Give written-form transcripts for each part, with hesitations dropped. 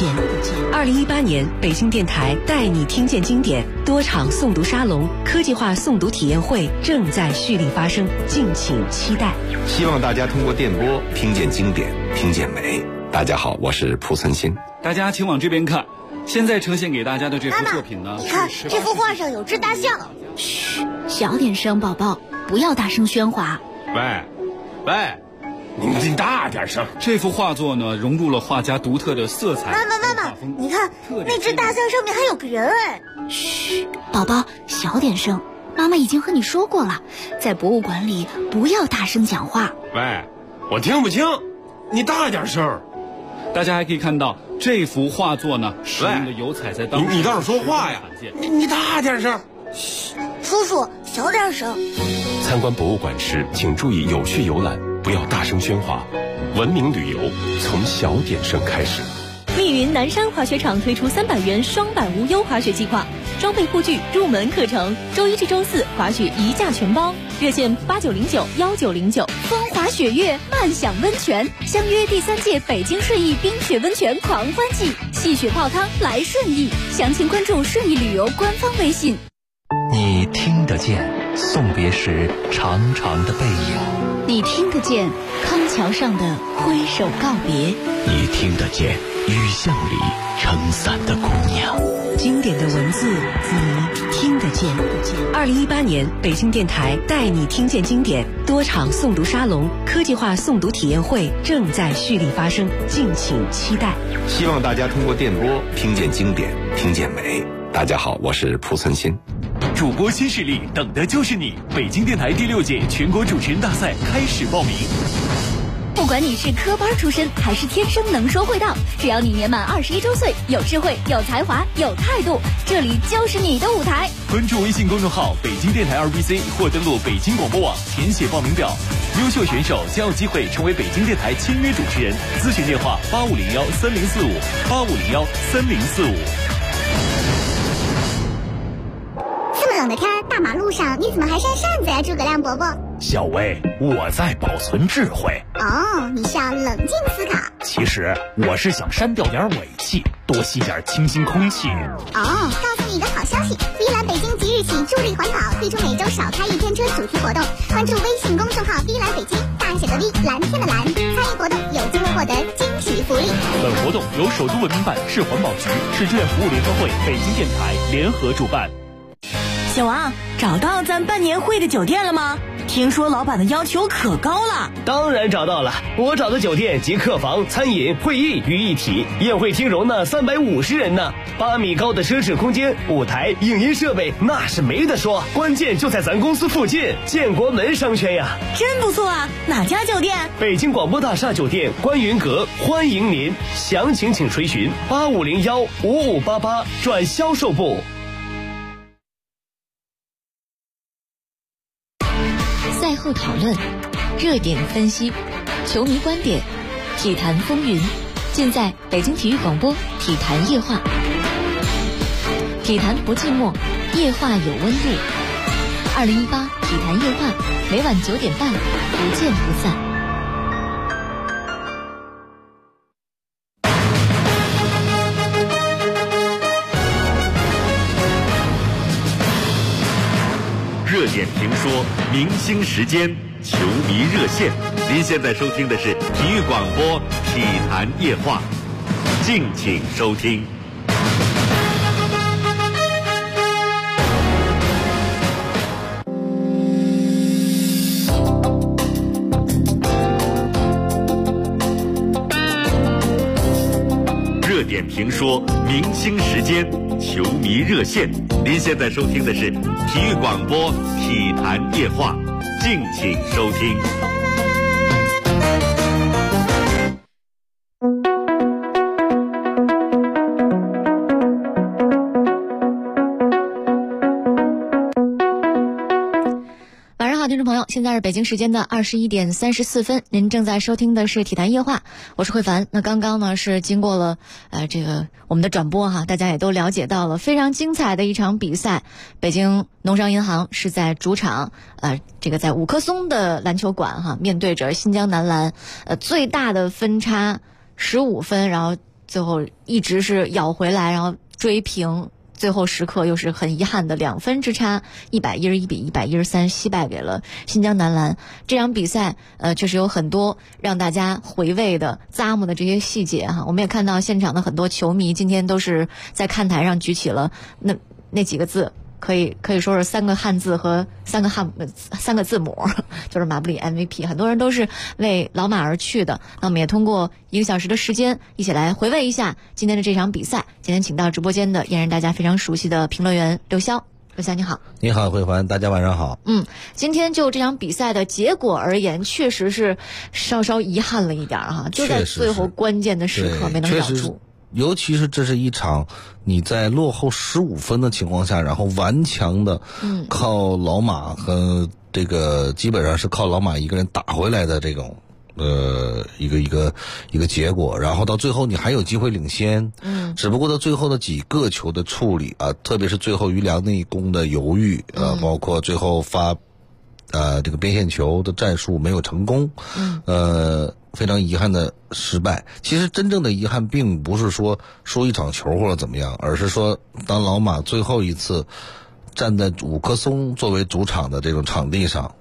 见。2018年，北京电台带你听见经典多场诵读沙龙、科技化诵读体验会正在蓄力发生，敬请期待。 希望大家通过电波听见经典，听见美。大家好，我是蒲存昕。 大家请往这边看，现在呈现给大家的这幅作品呢， 你看这幅画上有只大象。 嘘，小点声，宝宝，不要大声喧哗。 喂，你大点声。 这幅画作呢，融入了画家独特的色彩。 妈妈，你看那只大象上面还有个人哎。 嘘，宝宝，小点声。妈妈已经和你说过了，在博物馆里不要大声讲话。 喂，我听不清，你大点声。 大家还可以看到这幅画作呢，使用的油彩在当时你倒是说话呀！你大点声。 嘘，叔叔小点声。 参观博物馆时，请注意有序游览，不要大声喧哗。文明旅游从小点声开始。 密云南山滑雪场推出300元双板无忧滑雪计划，装备护具、入门课程，周一至周四滑雪一价全包，热线89091909。风华雪月，慢享温泉，相约第3届北京顺义冰雪温泉狂欢季，戏雪泡汤来顺义，详情关注顺义旅游官方微信。 你听得见送别时长长的背影， 你听得见康桥上的挥手告别， 你听得见雨巷里撑伞的姑娘。 经典的文字你听得见。2018年，北京电台带你听见经典多场诵读沙龙、科技化诵读体验会正在蓄力发生，敬请期待。 希望大家通过电波听见经典，听见美。大家好，我是蒲存昕。 主播新势力，等的就是你！北京电台第6届全国主持人大赛开始报名。 不管你是科班出身还是天生能说会道，只要你年满21周岁，有智慧、有才华、有态度，这里就是你的舞台。 关注微信公众号北京电台2BC 或登录北京广播网填写报名表，优秀选手将有机会成为北京电台签约主持人。咨询电话85013045，85013045。 这么冷的天，大马路上你怎么还扇扇子呀，诸葛亮伯伯？ 小薇，我在保存智慧。 哦，你是要冷静思考。 其实我是想删掉点尾气，多吸点清新空气。 哦，告诉你一个好消息，碧蓝北京即日起助力环保，推出每周少开1天车主题活动。关注微信公众号碧蓝北京，大写的 V， 蓝天的蓝，参与活动有机会获得惊喜福利。 本活动由首都文明办、市环保局、市志愿服务联合会、北京电台联合主办。 小王，找到咱办年会的酒店了吗？听说老板的要求可高了。 当然找到了，我找的酒店集客房、餐饮、会议于一体，宴会厅容纳350人呢，8米高的奢侈空间，舞台、影音设备那是没得说，关键就在咱公司附近，建国门商圈呀。 真不错啊，哪家酒店？ 北京广播大厦酒店观云阁，欢迎您，详情请垂询85015588转销售部。 赛后讨论，热点分析，球迷观点，体坛风云，尽在北京体育广播体坛夜话。体坛不寂寞，夜话有温度。2018体坛夜话，每晚9点半，不见不散。 热点评说，明星时间，球迷热线。您现在收听的是体育广播体坛夜话，敬请收听。热点评说，明星时间，球迷热线。您现在收听的是体育广播体坛夜话，敬请收听。 听众朋友，现在是北京时间的21点34分，您正在收听的是体坛夜话，我是慧凡。那刚刚呢是经过了这个我们的转播哈，大家也都了解到了非常精彩的一场比赛。北京农商银行是在主场这个在五棵松的篮球馆哈，面对着新疆男篮最大的分差15分，然后最后一直是咬回来，然后追平。最后时刻又是很遗憾的2分之差，111比113惜败给了新疆男篮。这场比赛确实有很多让大家回味的咂摸的这些细节哈。我们也看到现场的很多球迷今天都是在看台上举起了那几个字，可以说是3个汉字和3个字母，就是马布里 MVP。很多人都是为老马而去的。那我们也通过1个小时的时间，一起来回味一下今天的这场比赛。今天请到直播间的依然大家非常熟悉的评论员刘潇。刘潇你好。 你好，慧环，大家晚上好。 今天就这场比赛的结果而言，确实是稍稍遗憾了一点哈，就在最后关键的时刻没能咬住。 尤其是这是一场你在落后15分的情况下，然后顽强的靠老马和这个基本上是靠老马一个人打回来的这种一个结果，然后到最后你还有机会领先，只不过到最后的几个球的处理啊，特别是最后于良内攻的犹豫包括最后发这个边线球的战术没有成功，非常遗憾的失败。其实真正的遗憾并不是说输一场球或者怎么样，而是说当老马最后一次站在五棵松作为主场的这种场地上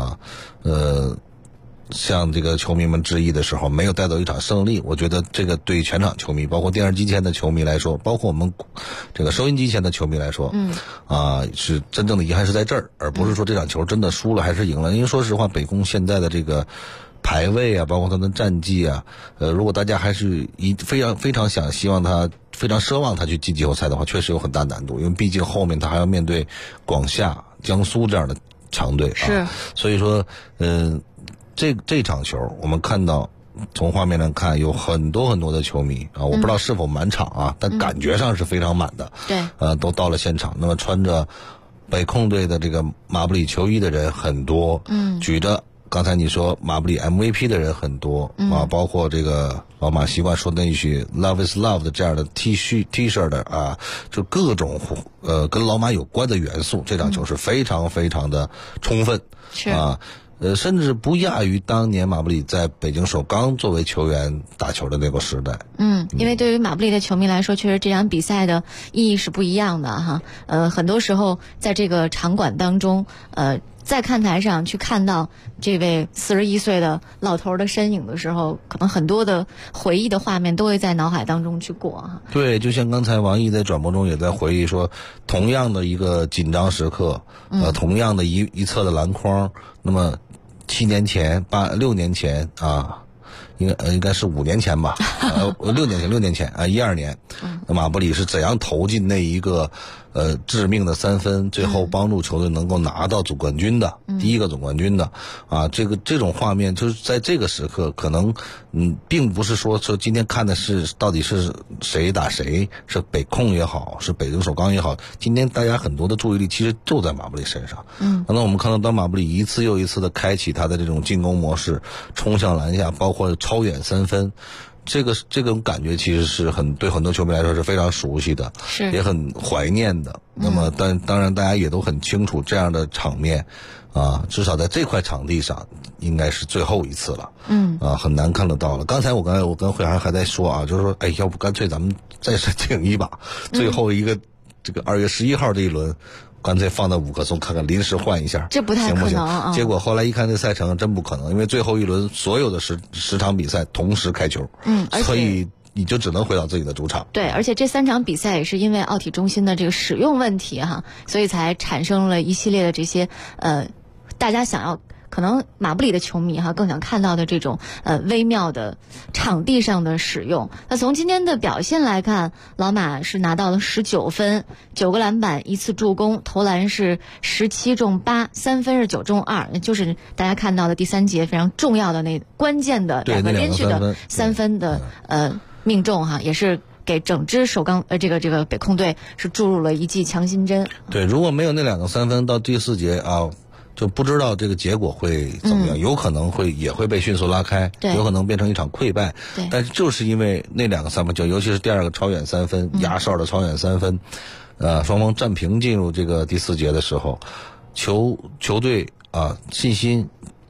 向这个球迷们致意的时候，没有带走一场胜利。我觉得这个对全场球迷，包括电视机前的球迷来说，包括我们这个收音机前的球迷来说，是真正的遗憾是在这儿，而不是说这场球真的输了还是赢了。因为说实话，北控现在的这个排位啊，包括他的战绩啊，如果大家还是非常希望他，非常奢望他去进季后赛的话，确实有很大难度，因为毕竟后面他还要面对广厦、江苏这样的强队啊。所以说这场球我们看到从画面上看有很多很多的球迷啊，我不知道是否满场啊，但感觉上是非常满的。对，都到了现场。那么穿着北控队的这个马布里球衣的人很多，举着刚才你说马布里 MVP 的人很多包括这个老马习惯说那一句 Love is love 的这样的 T 恤的啊，就各种跟老马有关的元素。这场球是非常非常的充分，是啊。甚至不亚于当年马布里在北京首钢作为球员打球的那个时代。 因为对于马布里的球迷来说，确实这场比赛的意义是不一样的哈。很多时候在这个场馆当中，在看台上去看到这位41岁的老头的身影的时候，可能很多的回忆的画面都会在脑海当中去过哈。 对，就像刚才王毅在转播中也在回忆说，同样的一个紧张时刻，同样的一侧的篮筐，那么6年前啊，应该是5年前吧，6年前啊，12年，马布里是怎样投进那一个致命的3分，最后帮助球队能够拿到总冠军的，第一个总冠军的啊，这种画面就是在这个时刻，可能并不是说今天看的是到底是谁打谁，是北控也好，是北京首钢也好，今天大家很多的注意力其实就在马布里身上。那我们看到当马布里一次又一次的开启他的这种进攻模式，冲向篮下，包括超远3分。这种感觉其实是对很多球迷来说是非常熟悉的，也很怀念的。那么当然大家也都很清楚，这样的场面啊，至少在这块场地上应该是最后一次了。很难看得到了。刚才我跟慧涵还在说啊，就是说要不干脆咱们再申请一把，最后一个这个2月11号这一轮干脆放在五棵松看看，临时换一下， 这不太可能。 结果后来一看这赛程真不可能，因为最后一轮所有的10场比赛同时开球，所以你就只能回到自己的主场。 对，而且这3场比赛也是因为奥体中心的这个使用问题哈，所以才产生了一系列的这些大家想要。可能马布里的球迷更想看到的这种微妙的场地上的使用。那从今天的表现来看，老马是拿到了19分，9个篮板，1次助攻，投篮是17中8，3分是9中2，就是大家看到的第3节非常重要的那关键的2个连续的3分的命中哈，也是给整支首钢这个北控队是注入了一剂强心针。 对，如果没有那2个3分，到第4节啊。就不知道这个结果会怎么样，有可能也会被迅速拉开，有可能变成一场溃败。但是就是因为那2个3分球，尤其是第2个超远3分，压哨的超远3分，双方战平进入这个第4节的时候，球队啊信心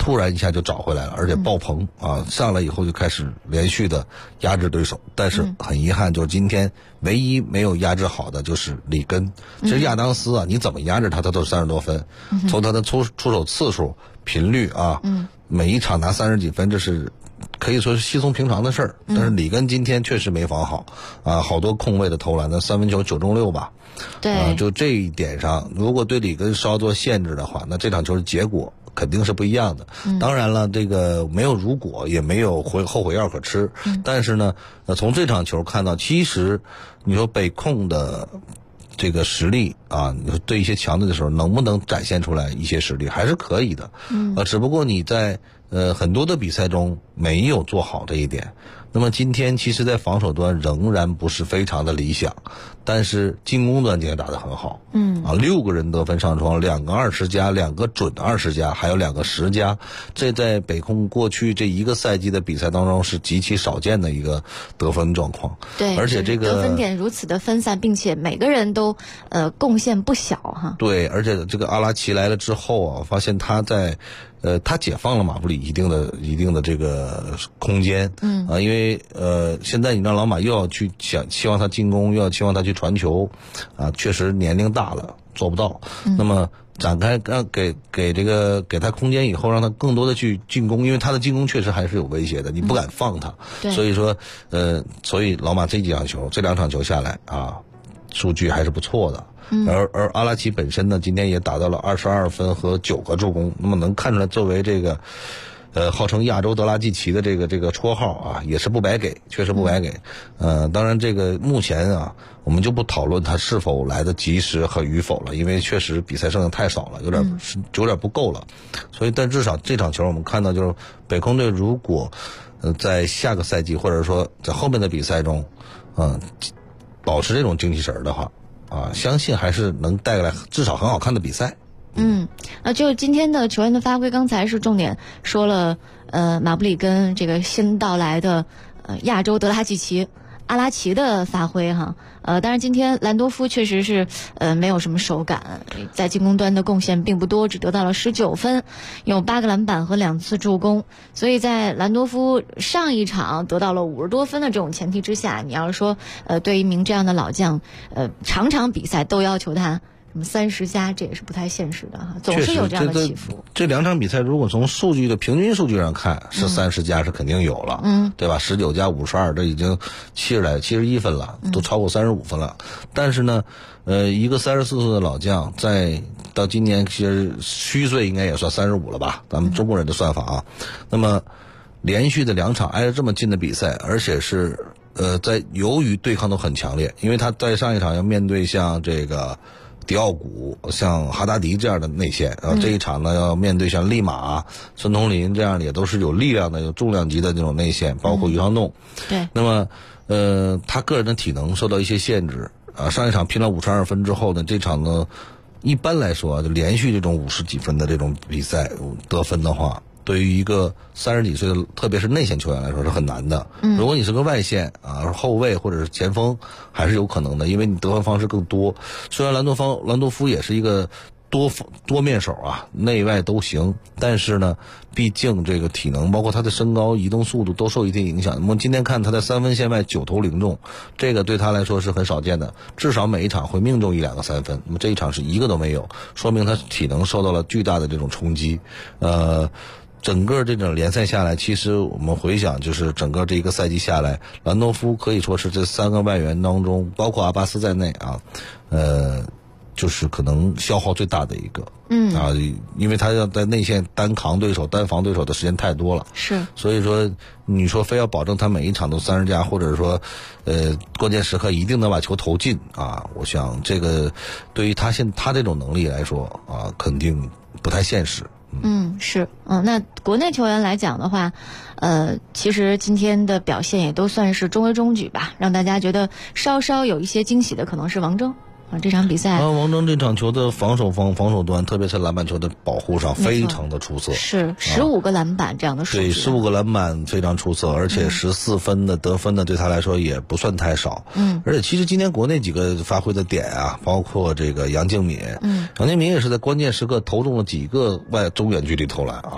突然一下就找回来了，而且爆棚啊！上来以后就开始连续的压制对手，但是很遗憾，就是今天唯一没有压制好的就是里根。其实亚当斯啊，你怎么压制他，他都是30多分，从他的出手次数、频率啊，每一场拿30几分，这是可以说是稀松平常的事儿。但是里根今天确实没防好啊，好多空位的投篮，那3分球9中6吧。 对， 就这一点上，如果对里根稍作限制的话，那这场球的结果肯定是不一样的。当然了，这个没有如果，也没有后悔药可吃。但是呢，从这场球看到，其实你说北控的这个实力啊，你说对一些强队的时候，能不能展现出来一些实力，还是可以的。只不过你在很多的比赛中没有做好这一点。那么今天其实在防守端仍然不是非常的理想，但是进攻端今天打得很好。6个人得分上双，2个20加，2个准20加，还有2个10加，这在北控过去这一个赛季的比赛当中是极其少见的一个得分状况。 对， 而且这个得分点如此的分散，并且每个人都贡献不小哈。对， 而且这个阿拉奇来了之后啊，发现他在他解放了马布里一定的这个空间。因为现在你让老马又要去期望他进攻，又要期望他去传球啊，确实年龄大了做不到。那么展开给他空间以后，让他更多的去进攻，因为他的进攻确实还是有威胁的，你不敢放他。所以说所以老马这2场球下来啊，数据还是不错的。而阿拉奇本身呢，今天也达到了22分和9个助攻，那么能看出来作为这个号称亚洲德拉季奇的这个绰号啊，也是不白给，确实不白给。当然这个目前啊，我们就不讨论他是否来得及时和与否了，因为确实比赛剩的太少了，有点不够了。所以但至少这场球我们看到，就是北控队如果在下个赛季或者说在后面的比赛中保持这种精气神的话啊，相信还是能带来至少很好看的比赛。 就今天的球员的发挥，刚才是重点说了马布里跟这个新到来的亚洲德拉季奇阿拉奇的发挥哈。当然今天兰多夫确实是没有什么手感，在进攻端的贡献并不多，只得到了19分，有8个篮板和2次助攻。所以在兰多夫上一场得到了50多分的这种前提之下，你要是说对一名这样的老将场场比赛都要求他什么30加，这也是不太现实的哈，总是有这样的起伏。 这2场比赛如果从数据的平均数据上看，是30加是肯定有了，对吧？19加52，这已经71分了，都超过35分了。但是呢，一个34岁的老将，到今年其实虚岁应该也算35了吧？咱们中国人的算法啊。那么连续的2场挨着这么近的比赛，而且是由于对抗都很强烈，因为他在上一场要面对像这个迪奥古、像哈达迪这样的内线，这一场呢要面对像利马、孙同林这样的，也都是有力量的、有重量级的这种内线，包括于航栋。 对。 那么，他个人的体能受到一些限制啊。上一场拼了52分之后呢，这场呢，一般来说就连续这种50几分的这种比赛得分的话，对于一个30几岁的，特别是内线球员来说是很难的。如果你是个外线啊、后卫或者是前锋，还是有可能的，因为你得分方式更多。虽然兰多夫也是一个多面手啊，内外都行，但是呢，毕竟这个体能包括他的身高、移动速度都受一定影响。那么今天看他在3分线外9投0中，这个对他来说是很少见的，至少每一场会命中1-2个3分。那么这一场是一个都没有，说明他体能受到了巨大的这种冲击。整个这种联赛下来，其实我们回想，就是整个这一个赛季下来，兰多夫可以说是这3个外援当中，包括阿巴斯在内啊，就是可能消耗最大的一个。因为他要在内线单扛对手、单防对手的时间太多了。是。所以说，你说非要保证他每一场都30加，或者说，关键时刻一定能把球投进啊，我想这个对于他这种能力来说啊，肯定不太现实。 是。那国内球员来讲的话，其实今天的表现也都算是中规中矩吧，让大家觉得稍稍有一些惊喜的可能是王铮。这场比赛王铮这场球的防守端，特别是篮板球的保护上非常的出色， 是15个篮板这样的数据。 对，15个篮板非常出色，而且14分的得分呢，对他来说也不算太少。而且其实今天国内几个发挥的点啊，包括这个杨敬敏，杨敬敏也是在关键时刻投中了几个中远距离投篮啊。 对，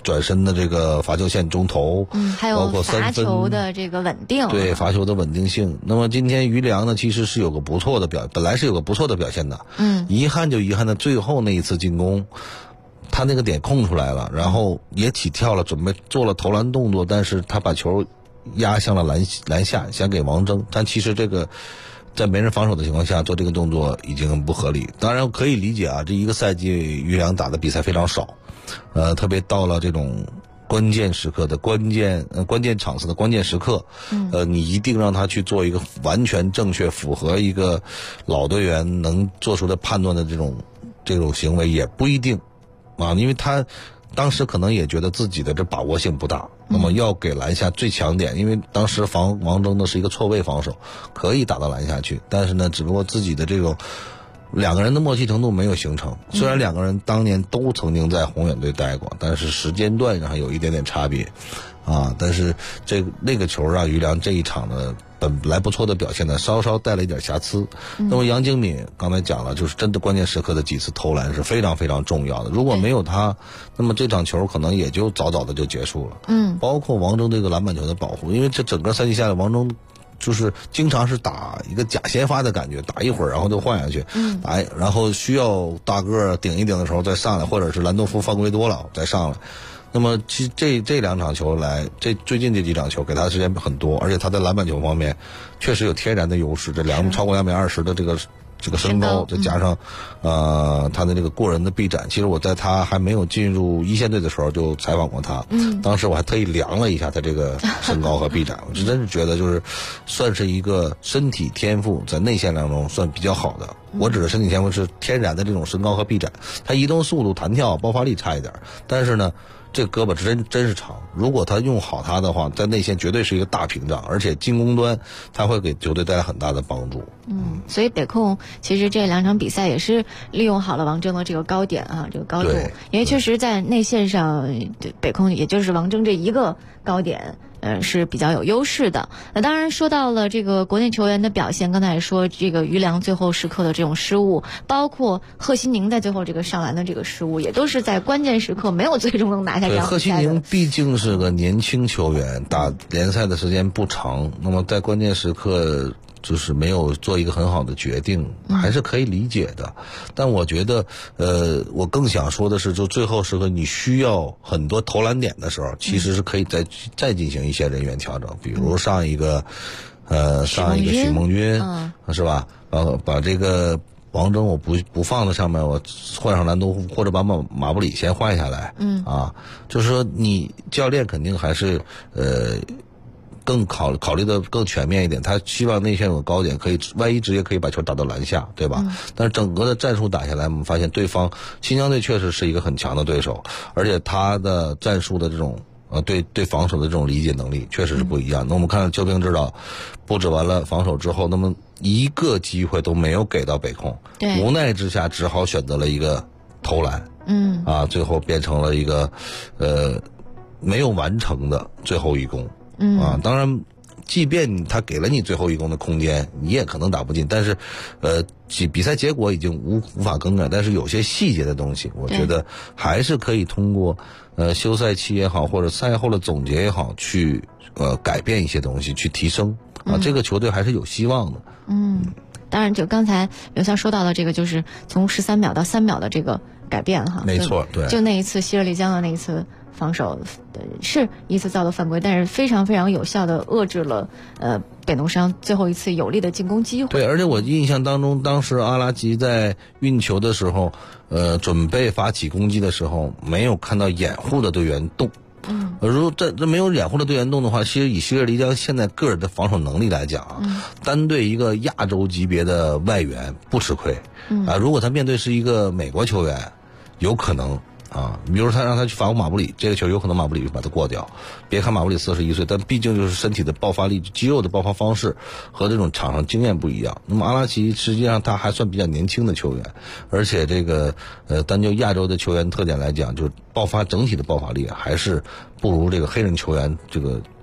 转身的这个罚球线中投， 还有包括罚球的这个稳定， 对罚球的稳定性。那么今天于良呢，其实是有个不错的本来是有个不错的表现的，遗憾就遗憾的最后那一次进攻。他那个点空出来了，然后也起跳了，准备做了投篮动作，但是他把球压向了篮下，想给王铮，但其实这个在没人防守的情况下做这个动作已经不合理。当然可以理解啊，这一个赛季于良打的比赛非常少，特别到了这种关键时刻的关键场次的关键时刻，你一定让他去做一个完全正确、符合一个老队员能做出的判断的这种行为也不一定。因为他当时可能也觉得自己的这把握性不大，那么要给篮下最强点，因为当时防王铮的是一个错位防守，可以打到篮下去，但是呢，只不过自己的这种两个人的默契程度没有形成。虽然两个人当年都曾经在宏远队待过，但是时间段上有一点点差别但是那个球让于良这一场呢本来不错的表现呢，稍稍带了一点瑕疵。那么杨敬敏刚才讲了，就是真的关键时刻的几次投篮是非常非常重要的。如果没有他，那么这场球可能也就早早的就结束了。包括王铮这个篮板球的保护，因为这整个赛季下来，王铮就是经常是打一个假先发的感觉，打一会儿然后就换下去，然后需要大个顶一顶的时候再上来，或者是兰多夫犯规多了再上来。那么其实这两场球最近这几场球给他的时间很多，而且他在篮板球方面确实有天然的优势，超过220的这个身高，再加上他的这个过人的臂展。其实我在他还没有进入一线队的时候就采访过他，当时我还特意量了一下他这个身高和臂展，我真是觉得就是算是一个身体天赋在内线当中算比较好的。我指的身体天赋是天然的这种身高和臂展，他移动速度、弹跳、爆发力差一点，但是呢这个胳膊真是长，如果他用好他的话，在内线绝对是一个大屏障，而且进攻端他会给球队带来很大的帮助。 所以北控其实这两场比赛也是利用好了王铮的这个高点这个高度，因为确实在内线上北控也就是王铮这一个高点是比较有优势的。当然说到了这个国内球员的表现，刚才也说这个于良最后时刻的这种失误，包括贺新宁在最后这个上篮的这个失误，也都是在关键时刻没有最终能拿下这场比赛的。 贺新宁毕竟是个年轻球员，打联赛的时间不长，那么在关键时刻就是没有做一个很好的决定，还是可以理解的。但我觉得我更想说的是，就最后时刻你需要很多投篮点的时候，其实是可以再进行一些人员调整，比如上一个许梦军是吧？把这个王铮我不放在上面，我换上兰多夫，或者把马布里先换下来。就是说你教练肯定还是更考虑的更全面一点，他希望内线有个高点，可以万一直接可以把球打到篮下，对吧？但是整个的战术打下来，我们发现对方新疆队确实是一个很强的对手，而且他的战术的这种对防守的这种理解能力确实是不一样。那我们看邱兵指导布置完了防守之后，那么一个机会都没有给到北控，无奈之下只好选择了一个投篮，最后变成了一个没有完成的最后一攻。当然即便他给了你最后一攻的空间，你也可能打不进，但是比赛结果已经无法更改，但是有些细节的东西我觉得还是可以通过休赛期也好，或者赛后的总结也好，去改变一些东西，去提升这个球队还是有希望的。 当然就刚才刘翔说到的这个，就是从13秒到3秒的这个改变没错，对， 就那一次希尔丽江的那一次防守是一次造的犯规，但是非常非常有效的遏制了北农商最后一次有力的进攻机会。 对，而且我印象当中，当时阿拉吉在运球的时候，准备发起攻击的时候，没有看到掩护的队员动。如果这没有掩护的队员动的话，其实以希尔丽江现在个人的防守能力来讲单对一个亚洲级别的外援不吃亏。如果他面对是一个美国球员，有可能比如他让他去防马布里，这个球有可能马布里就把他过掉。别看马布里41岁，但毕竟就是身体的爆发力、肌肉的爆发方式和这种场上经验不一样。那么阿拉奇实际上他还算比较年轻的球员，而且这个单就亚洲的球员特点来讲，就是整体的爆发力还是不如这个黑人球员这个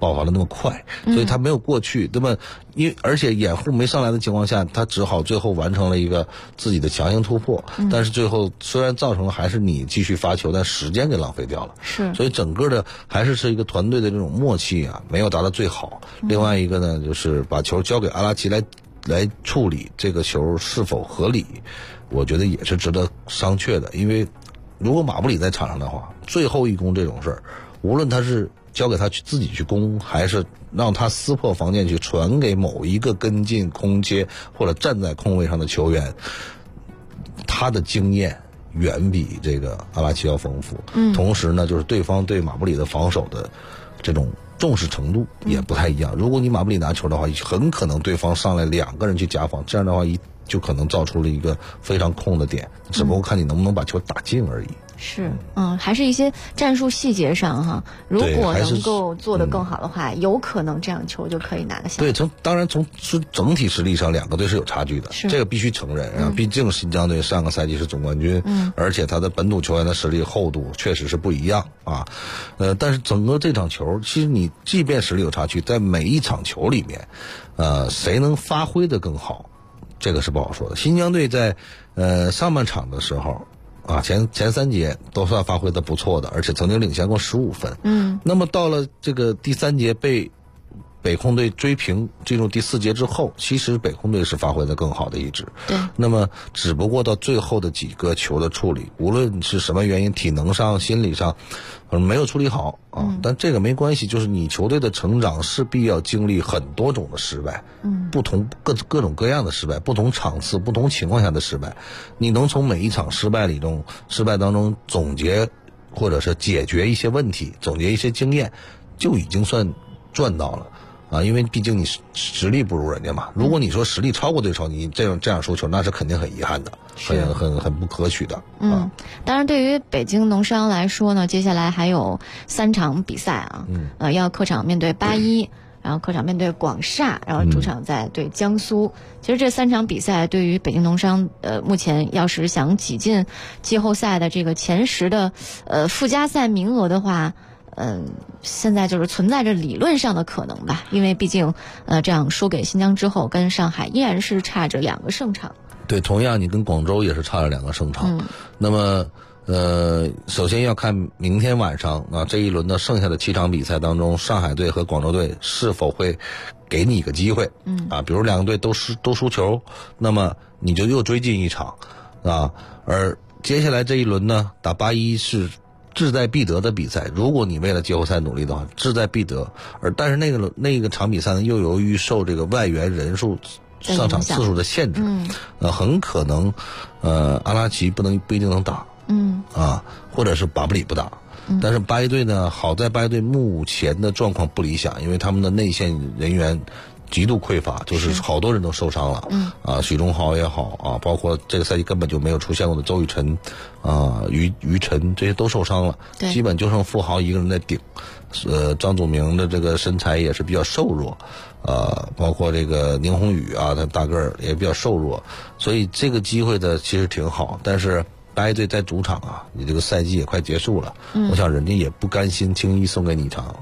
爆发的那么快，所以他没有过去。那么而且掩护没上来的情况下，他只好最后完成了一个自己的强行突破，但是最后虽然造成了还是你继续发球，但时间给浪费掉了。 是， 所以整个的还是一个团队的这种默契啊，没有达到最好。另外一个呢，就是把球交给阿拉奇来处理，这个球是否合理，我觉得也是值得商榷的。因为如果马布里在场上的话，最后一攻这种事儿，无论他是交给他自己去攻，还是让他撕破防线去传给某一个跟进空接或者站在空位上的球员，他的经验远比这个阿拉奇要丰富。同时呢，就是对方对马布里的防守的这种重视程度也不太一样。如果你马布里拿球的话，很可能对方上来2个人去夹防，这样的话就可能造出了一个非常空的点，只不过看你能不能把球打进而已。 是，还是一些战术细节上哈，如果能够做得更好的话，有可能这样球就可以拿得下。 对，当然从整体实力上2个队是有差距的，这个必须承认啊。毕竟新疆队上个赛季是总冠军，而且他的本土球员的实力厚度确实是不一样啊。但是整个这场球，其实你即便实力有差距，在每一场球里面，谁能发挥得更好，这个是不好说的。新疆队在上半场的时候。前3节都算发挥的不错的，而且曾经领先过15分。那么到了这个第3节被北控队追平，进入第4节之后，其实北控队是发挥的更好的一支。 对。 那么只不过到最后的几个球的处理，无论是什么原因，体能上、心理上，没有处理好啊。但这个没关系，就是你球队的成长势必要经历很多种的失败，不同各种各样的失败，不同场次、不同情况下的失败，你能从每一场失败当中总结或者是解决一些问题，总结一些经验，就已经算赚到了。因为毕竟你实力不如人家嘛。如果你说实力超过对手，你这样输球，那是肯定很遗憾的，很不可取的。 当然，对于北京农商来说呢，接下来还有3场比赛啊，要客场面对81，然后客场面对广厦，然后主场再对江苏。其实这3场比赛对于北京农商目前要是想挤进季后赛的这个前10的附加赛名额的话。现在就是存在着理论上的可能吧，因为毕竟这样输给新疆之后，跟上海依然是差着2个胜场。 对，同样你跟广州也是差了2个胜场。那么首先要看明天晚上这一轮的剩下的7场比赛当中，上海队和广州队是否会给你一个机会。比如2个队都输球，那么你就又追进1场而接下来这一轮呢，打81是志在必得的比赛，如果你为了季后赛努力的话，志在必得。但是那个场比赛呢，又由于受这个外援人数上场次数的限制，很可能阿拉奇不一定能打，或者是巴布里不打。但是81队呢，好在81队目前的状况不理想，因为他们的内线人员极度匮乏，就是好多人都受伤了。许忠豪也好包括这个赛季根本就没有出现过的周雨辰于晨，这些都受伤了，基本就剩富豪一个人在顶。张祖明的这个身材也是比较瘦弱，包括这个宁宏宇他大个儿也比较瘦弱，所以这个机会的其实挺好。但是81队在主场你这个赛季也快结束了，我想人家也不甘心轻易送给你一场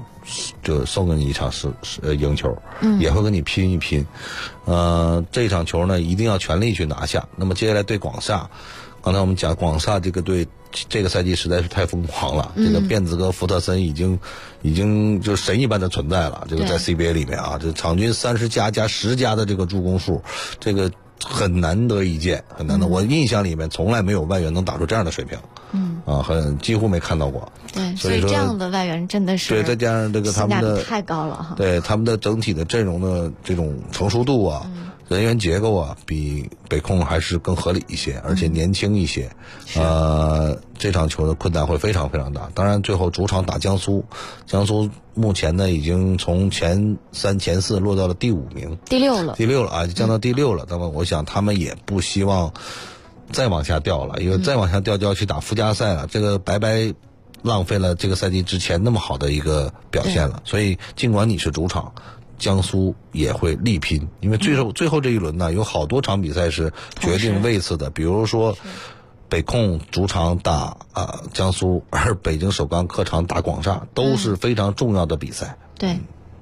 赢球，也会跟你拼一拼。这场球呢一定要全力去拿下。那么接下来对广厦，刚才我们讲广厦这个队这个赛季实在是太疯狂了，这个卞子哥福特森已经就神一般的存在了。这个在 CBA 里面这场均30加10加的这个助攻数，这个很难得一见，很难得。我印象里面从来没有外援能打出这样的水平。几乎没看到过。 对，所以这样的外援真的是对，再加上这个他们的太高了哈。 对，他们的整体的阵容的这种成熟度人员结构比北控还是更合理一些，而且年轻一些。这场球的困难会非常非常大。当然最后主场打江苏，江苏目前呢已经从前3前4落到了第5名， 第6了就降到第6了。那么我想他们也不希望再往下掉了，因为再往下掉就要去打附加赛了，这个白白浪费了这个赛季之前那么好的一个表现了。所以尽管你是主场，江苏也会力拼，因为最后这一轮呢有好多场比赛是决定位次的，比如说北控主场打江苏，而北京首钢客场打广厦，都是非常重要的比赛。 对。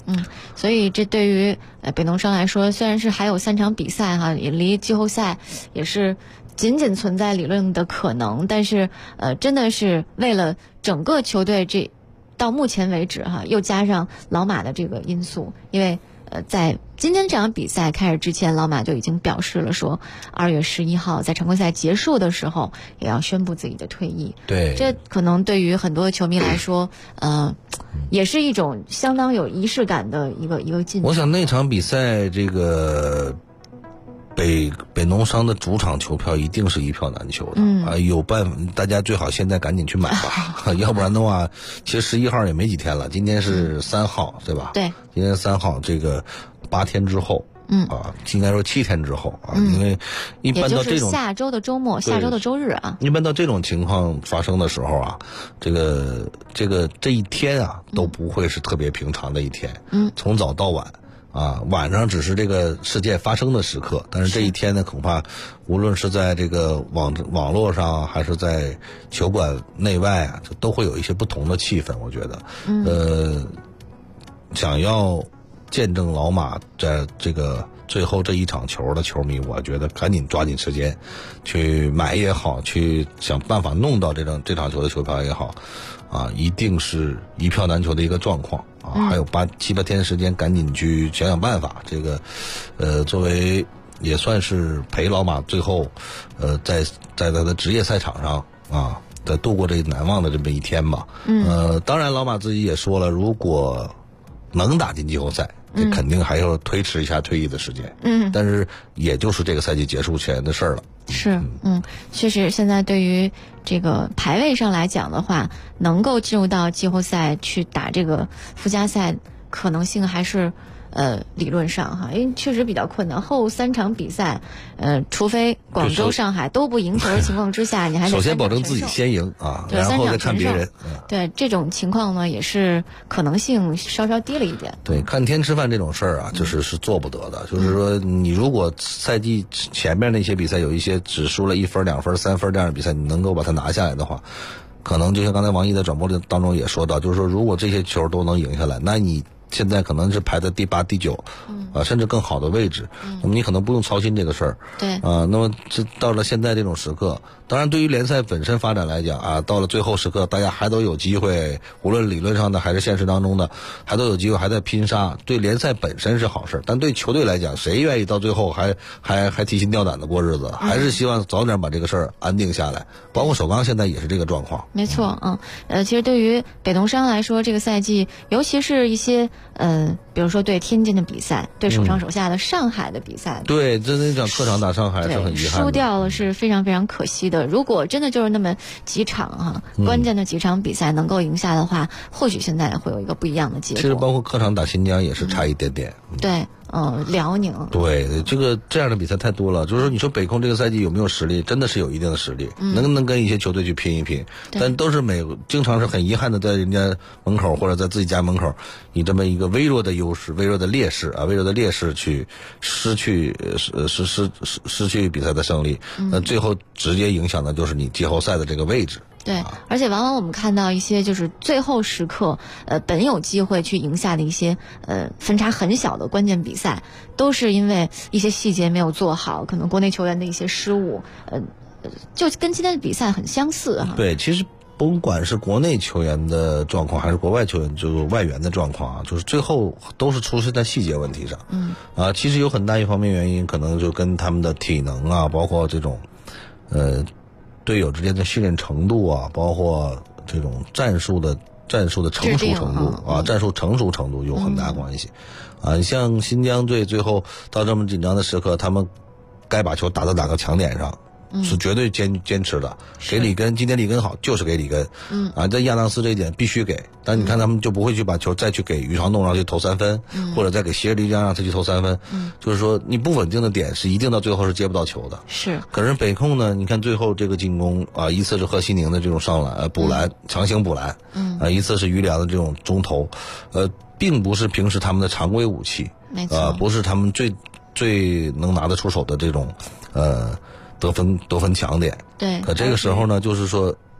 所以这对于北农商来说，虽然是还有3场比赛哈，也离季后赛也是仅仅存在理论的可能，但是真的是为了整个球队这到目前为止哈，又加上老马的这个因素，因为在今天这场比赛开始之前，老马就已经表示了说，2月11号在常规赛结束的时候也要宣布自己的退役。 对， 这可能对于很多球迷来说，也是一种相当有仪式感的一个进程。 我想那场比赛，这个北农商的主场球票一定是一票难求的。有办法，大家最好现在赶紧去买吧，要不然的话，其实11号也没几天了，今天是3号，对吧？ 对， 今天3号，这个8天之后。应该说7天之后啊，因为一般到这种也就是下周的周末、下周的周日啊， 一般到这种情况发生的时候啊，这一天啊都不会是特别平常的一天。从早到晚啊，晚上只是这个事件发生的时刻，但是这一天呢，恐怕无论是在这个网络上，还是在球馆内外啊，都会有一些不同的气氛。我觉得，想要见证老马在这个最后这一场球的球迷，我觉得赶紧抓紧时间去买也好，去想办法弄到这场球的球票也好，啊，一定是一票难求的一个状况啊！还有7、8天时间，赶紧去想办法。这个，作为也算是陪老马最后，在他的职业赛场上啊，在度过这难忘的这么一天吧。当然老马自己也说了，如果能打进季后赛，这肯定还要推迟一下退役的时间。但是也就是这个赛季结束前的事儿了。 是，确实，现在对于这个排位上来讲的话，能够进入到季后赛去打这个附加赛，可能性还是理论上哈，因为确实比较困难。后3场比赛，除非广州、上海都不赢球的情况之下，你还得首先保证自己先赢啊，然后再看别人。 对，这种情况呢，也是可能性稍稍低了一点。 对，看天吃饭这种事儿啊，就是做不得的。就是说，你如果赛季前面那些比赛有一些只输了1分、2分、3分这样的比赛，你能够把它拿下来的话，可能就像刚才王毅在转播当中也说到，就是说，如果这些球都能赢下来，那你现在可能是排在第8、第9，甚至更好的位置。那么你可能不用操心这个事儿。 对。 那么这到了现在这种时刻，当然对于联赛本身发展来讲啊，到了最后时刻，大家还都有机会，无论理论上的还是现实当中的，还都有机会，还在拼杀。对联赛本身是好事，但对球队来讲，谁愿意到最后还提心吊胆的过日子？还是希望早点把这个事儿安定下来。包括首钢现在也是这个状况。 没错，其实对于北农商来说，这个赛季，尤其是一些比如说对天津的比赛，对手上手下的上海的比赛， 对，这那场客场打上海是很遗憾的， 输掉了是非常非常可惜的。如果真的就是那么几场关键的几场比赛能够赢下的话，或许现在会有一个不一样的结果。 其实包括客场打新疆也是差一点点。 对。辽宁。 对，这样的比赛太多了。就是说，你说北控这个赛季有没有实力？真的是有一定的实力，能跟一些球队去拼一拼。但都是经常是很遗憾的，在人家门口或者在自己家门口，以这么一个微弱的优势、微弱的劣势去失去比赛的胜利。那最后直接影响的就是你季后赛的这个位置。 对，而且往往我们看到一些就是最后时刻，本有机会去赢下的一些分差很小的关键比赛，都是因为一些细节没有做好，可能国内球员的一些失误，就跟今天的比赛很相似哈。 对，其实甭管是国内球员的状况，还是国外球员就是外援的状况啊，就是最后都是出现在细节问题上。其实有很大一方面原因，可能就跟他们的体能啊，包括这种队友之间的训练程度啊，包括这种战术的成熟程度啊，战术成熟程度有很大关系。你像新疆队最后到这么紧张的时刻，他们该把球打到哪个强点上，是绝对坚持的。给里根，今天里根好就是给里根。在亚当斯这一点必须给，但你看他们就不会去把球再去给于长栋让他去投3分，或者再给希尔迪这样让他去投3分。就是说你不稳定的点是一定到最后是接不到球的。 是。 可是北控呢，你看最后这个进攻啊，一次是贺西宁的这种上篮补篮，强行补篮，一次是于良的这种中投，并不是平时他们的常规武器， 没错， 不是他们最能拿得出手的这种得分强点。 对。 可这个时候呢，就是说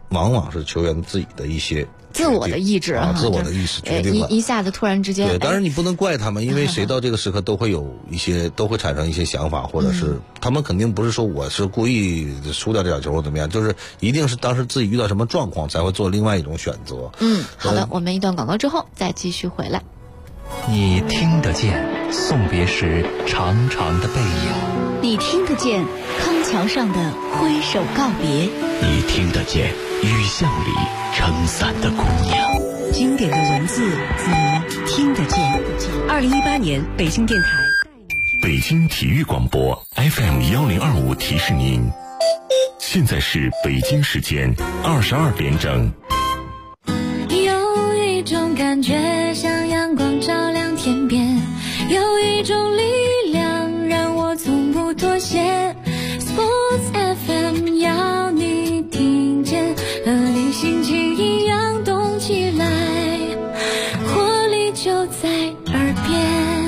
往往是球员自己的一些自我的意志自我的意识决定了， 一下子突然之间。 对，当然你不能怪他们，因为谁到这个时刻都会产生一些想法，或者是他们肯定不是说我是故意输掉这场球或怎么样，就是一定是当时自己遇到什么状况才会做另外一种选择。 好的，我们一段广告之后再继续回来。 你听得见送别时长长的背影， 你听得见康桥上的挥手告别， 你听得见雨巷里撑伞的姑娘。 经典的文字，你听得见。2018年北京电台北京体育广播 FM1025提示您，现在是北京时间22点整。 有一种感觉像阳光照亮天边，有一种力量让我从不妥协。 Sports FM 要你听见，和你心情一样动起来，活力就在耳边。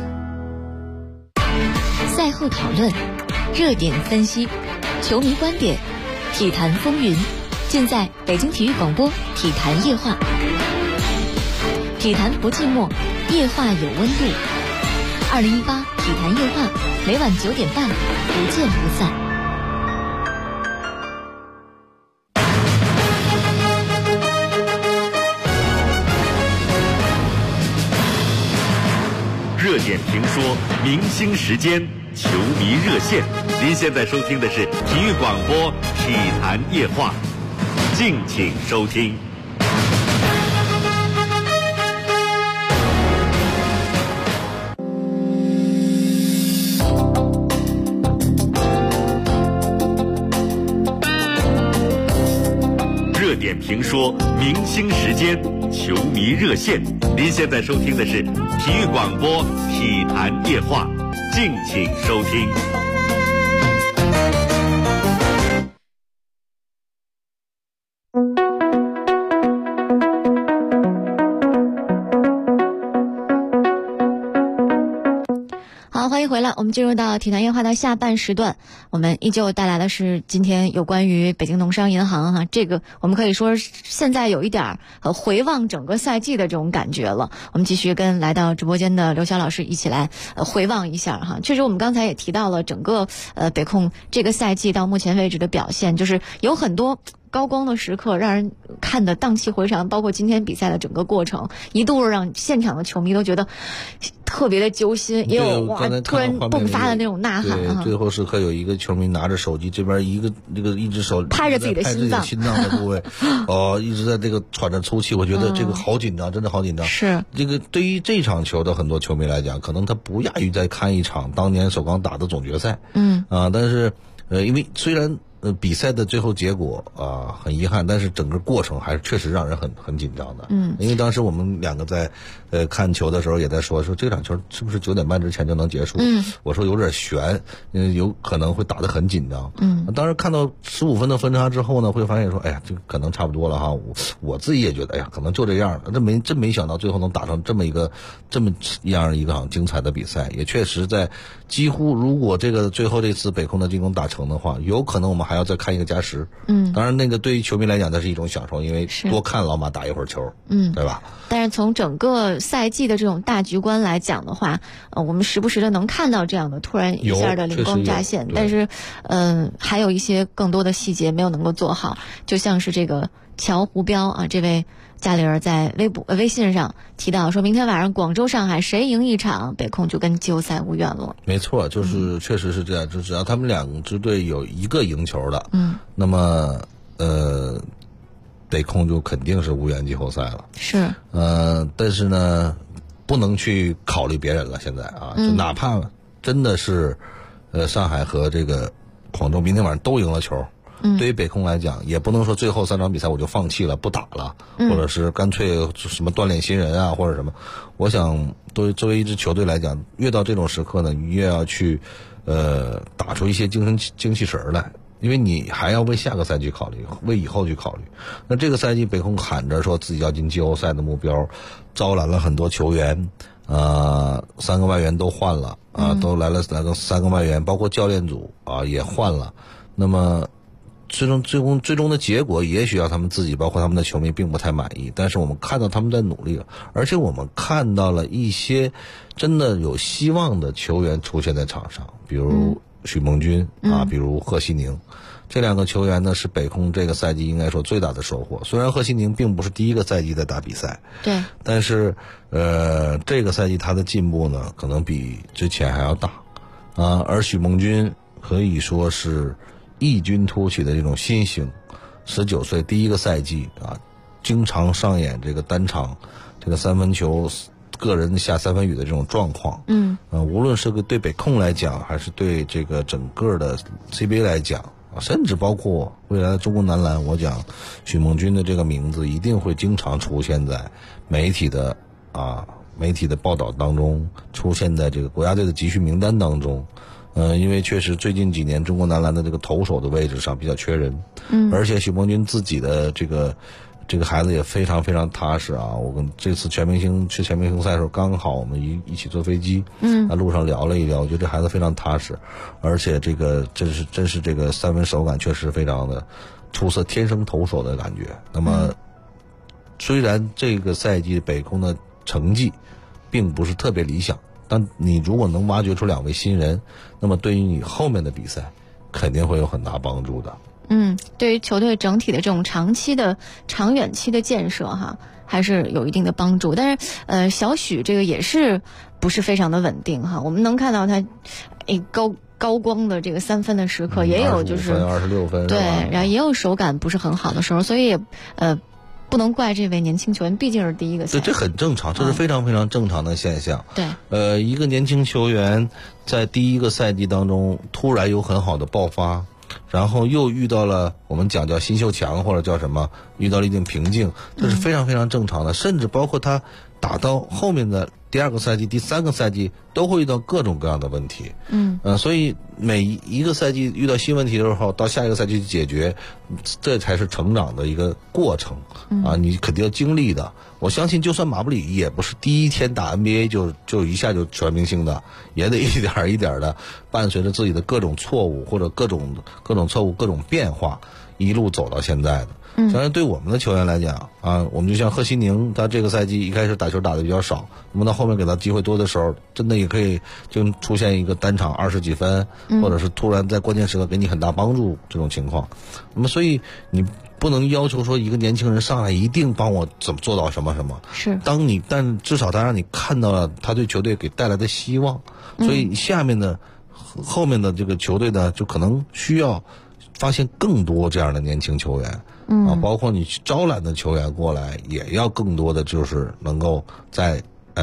赛后讨论，热点分析，球迷观点，体坛风云，尽在北京体育广播体坛夜话。体坛不寂寞，夜话有温度。2018体坛夜话，每晚9点半，不见不散。 热点评说，明星时间，球迷热线。您现在收听的是体育广播体坛夜话，敬请收听。热点评说，明星时间，球迷热线。您现在收听的是体育广播体坛夜话，敬请收听。 好，欢迎回来，我们进入到体坛夜话的下半时段，我们依旧带来的是今天有关于北京农商银行这个我们可以说现在有一点回望整个赛季的这种感觉了。我们继续跟来到直播间的刘晓老师一起来回望一下确实我们刚才也提到了整个北控这个赛季到目前为止的表现，就是有很多高光的时刻，让人看得荡气回肠，包括今天比赛的整个过程，一度让现场的球迷都觉得特别的揪心，也有突然迸发的那种呐喊最后时刻有一个球迷拿着手机，这边一只手拍着自己的心脏的部位一直在这个喘着粗气，我觉得这个好紧张，真的好紧张。 是这个对于这场球的很多球迷来讲，可能他不亚于在看一场当年首钢打的总决赛。但是因为虽然比赛的最后结果很遗憾，但是整个过程还是确实让人很紧张的。因为当时我们两个在看球的时候也在说这场球是不是9点半之前就能结束？我说有点悬，有可能会打得很紧张。当时看到15分的分差之后呢，会发现说，哎呀，这个可能差不多了哈。我自己也觉得，哎呀，可能就这样了。真没想到最后能打成这么样一个精彩的比赛，也确实在几乎如果最后这次北控的进攻打成的话，有可能我们还要再看一个加时。当然那个对于球迷来讲那是一种享受，因为多看老马打一会儿球，对吧？ 但是从整个赛季的这种大局观来讲的话，我们时不时的能看到这样的突然一下的灵光乍现，但是还有一些更多的细节没有能够做好，就像是这个乔胡彪这位家里人在微信上提到说，明天晚上广州上海谁赢一场，北控就跟季后赛无缘了。 没错，就是确实是这样，就只要他们两支队有一个赢球的，那么北控就肯定是无缘季后赛了。 是但是呢不能去考虑别人了，现在就哪怕真的是上海和这个广州明天晚上都赢了球，对于北控来讲也不能说最后3场比赛我就放弃了不打了，或者是干脆什么锻炼新人或者什么。我想作为一支球队来讲，越到这种时刻呢，你越要去打出一些精气神来，因为你还要为下个赛季考虑，为以后去考虑。那这个赛季北控喊着说自己要进季后赛的目标，招揽了很多球员，3个外援都换了都来了3个外援，包括教练组也换了。那么最终的结果也许让他们自己包括他们的球迷并不太满意，但是我们看到他们在努力了，而且我们看到了一些真的有希望的球员出现在场上，比如许梦军比如贺西宁。这两个球员呢是北控这个赛季应该说最大的收获。虽然贺西宁并不是第一个赛季在打比赛， 对， 但是这个赛季他的进步呢可能比之前还要大而许梦军可以说是异军突起的这种新星，19岁第一个赛季经常上演这个单场这个三分球个人下三分雨的这种状况。无论是对北控来讲还是对这个整个的 CBA 来讲，甚至包括未来的中国男篮，我讲许梦军的这个名字一定会经常出现在媒体的报道当中，出现在这个国家队的集训名单当中。因为确实最近几年中国男篮的这个投手的位置上比较缺人，而且许梦军自己的这个孩子也非常非常踏实我跟这次去全明星赛的时候，刚好我们一起坐飞机，路上聊了一聊，我觉得这孩子非常踏实，而且这个真是这个三分手感确实非常的出色，天生投手的感觉。那么虽然这个赛季北控的成绩并不是特别理想，但你如果能挖掘出2位新人，那么对于你后面的比赛肯定会有很大帮助的。 对于球队整体的这种长远期的建设还是有一定的帮助。但是小许这个也是不是非常的稳定我们能看到他高光的这个3分的时刻，也有就是 26分， 对，然后也有手感不是很好的时候，所以也不能怪这位年轻球员，毕竟是第一个赛季。 这很正常，这是非常非常正常的现象。 对， 一个年轻球员在第一个赛季当中突然有很好的爆发，然后又遇到了我们讲叫新秀墙或者叫什么，遇到了一定瓶颈，这是非常非常正常的。甚至包括他打到后面的第2个赛季、第3个赛季都会遇到各种各样的问题。所以每一个赛季遇到新问题的时候，到下一个赛季去解决，这才是成长的一个过程你肯定要经历的。我相信就算马布里也不是第一天打 NBA 就一下就全明星的，也得一点一点的伴随着自己的各种错误或者各种错误各种变化一路走到现在的。当然对我们的球员来讲我们就像贺西宁，他这个赛季一开始打球打得比较少，那么到后面给他机会多的时候，真的也可以就出现一个单场20几分，或者是突然在关键时刻给你很大帮助这种情况。那么所以你不能要求说一个年轻人上来一定帮我怎么做到什么什么， 是但至少他让你看到了他对球队给带来的希望。所以下面的后面的这个球队呢，就可能需要发现更多这样的年轻球员包括你招揽的球员过来，也要更多的就是能够在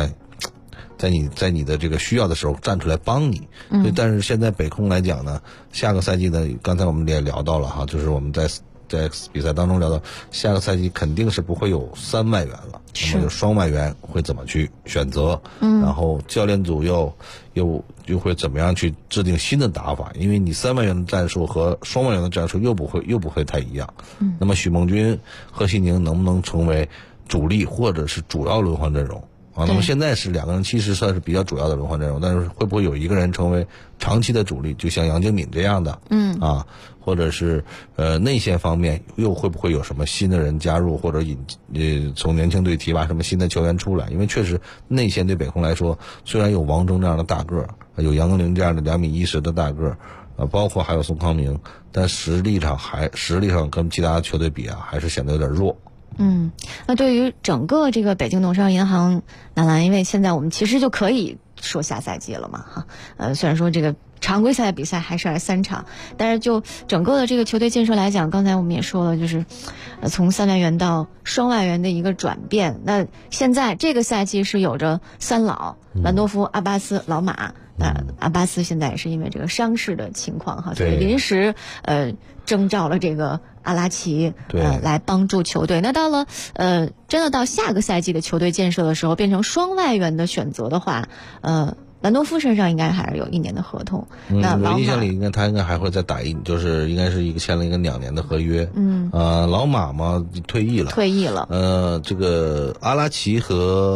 你的这个需要的时候站出来帮你。但是现在北控来讲呢，下个赛季呢，刚才我们也聊到了就是我们在比赛当中聊到，下个赛季肯定是不会有3外援了，那么有双外援会怎么去选择？然后教练组又会怎么样去制定新的打法？因为你3外援的战术和双外援的战术又不会太一样。那么许梦军、贺西宁能不能成为主力或者是主要轮换阵容？那么现在是2个人其实算是比较主要的轮换阵容，但是会不会有一个人成为长期的主力，就像杨敬敏这样的或者是内线方面又会不会有什么新的人加入，或者从年轻队提拔什么新的球员出来？因为确实内线对北控来说，虽然有王铮这样的大个儿，有杨更林这样的2.10米的大个儿包括还有宋康明，但实力上跟其他球队比还是显得有点弱。 那对于整个这个北京农商银行男篮，因为现在我们其实就可以说下赛季了嘛虽然说这个常规赛的比赛还是3场，但是就整个的这个球队建设来讲，刚才我们也说了，就是从3外援到双外援的一个转变。那现在这个赛季是有着3老，兰多夫、阿巴斯、老马。阿巴斯现在也是因为这个伤势的情况所以临时征召了这个阿拉奇来帮助球队。那到了真的到下个赛季的球队建设的时候，变成双外援的选择的话，兰多夫身上应该还是有1年的合同。那我印象里他应该还会再打就是应该是签了一个2年的合约。老马嘛退役了。 这个这个阿拉奇和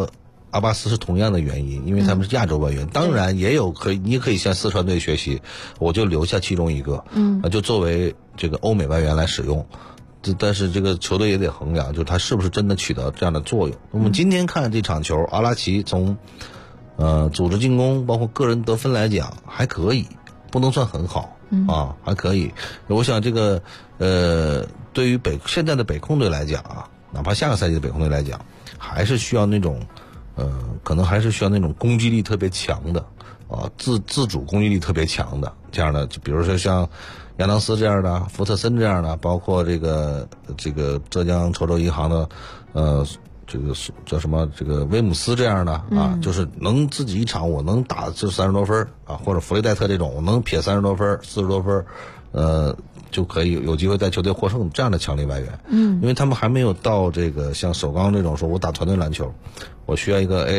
阿巴斯是同样的原因，因为他们是亚洲外援。当然也有你也可以向四川队学习，我就留下其中一个，就作为这个欧美外援来使用。但是这个球队也得衡量，就是他是不是真的起到这样的作用。我们今天看这场球，阿拉奇从组织进攻包括个人得分来讲还可以，不能算很好啊，还可以。我想这个对于现在的北控队来讲啊，哪怕下个赛季的北控队来讲，还是需要那种可能还是需要那种攻击力特别强的自主攻击力特别强的这样的，就比如说像亚当斯这样的，福特森这样的，包括这个浙江稠州银行的这个叫什么这个威姆斯这样的啊，就是能自己一场我能打就30多分啊，或者弗雷戴特这种我能撇30多分40多分就可以有机会带球队获胜这样的强力外援。因为他们还没有到这个像首钢这种说我打团队篮球我需要一个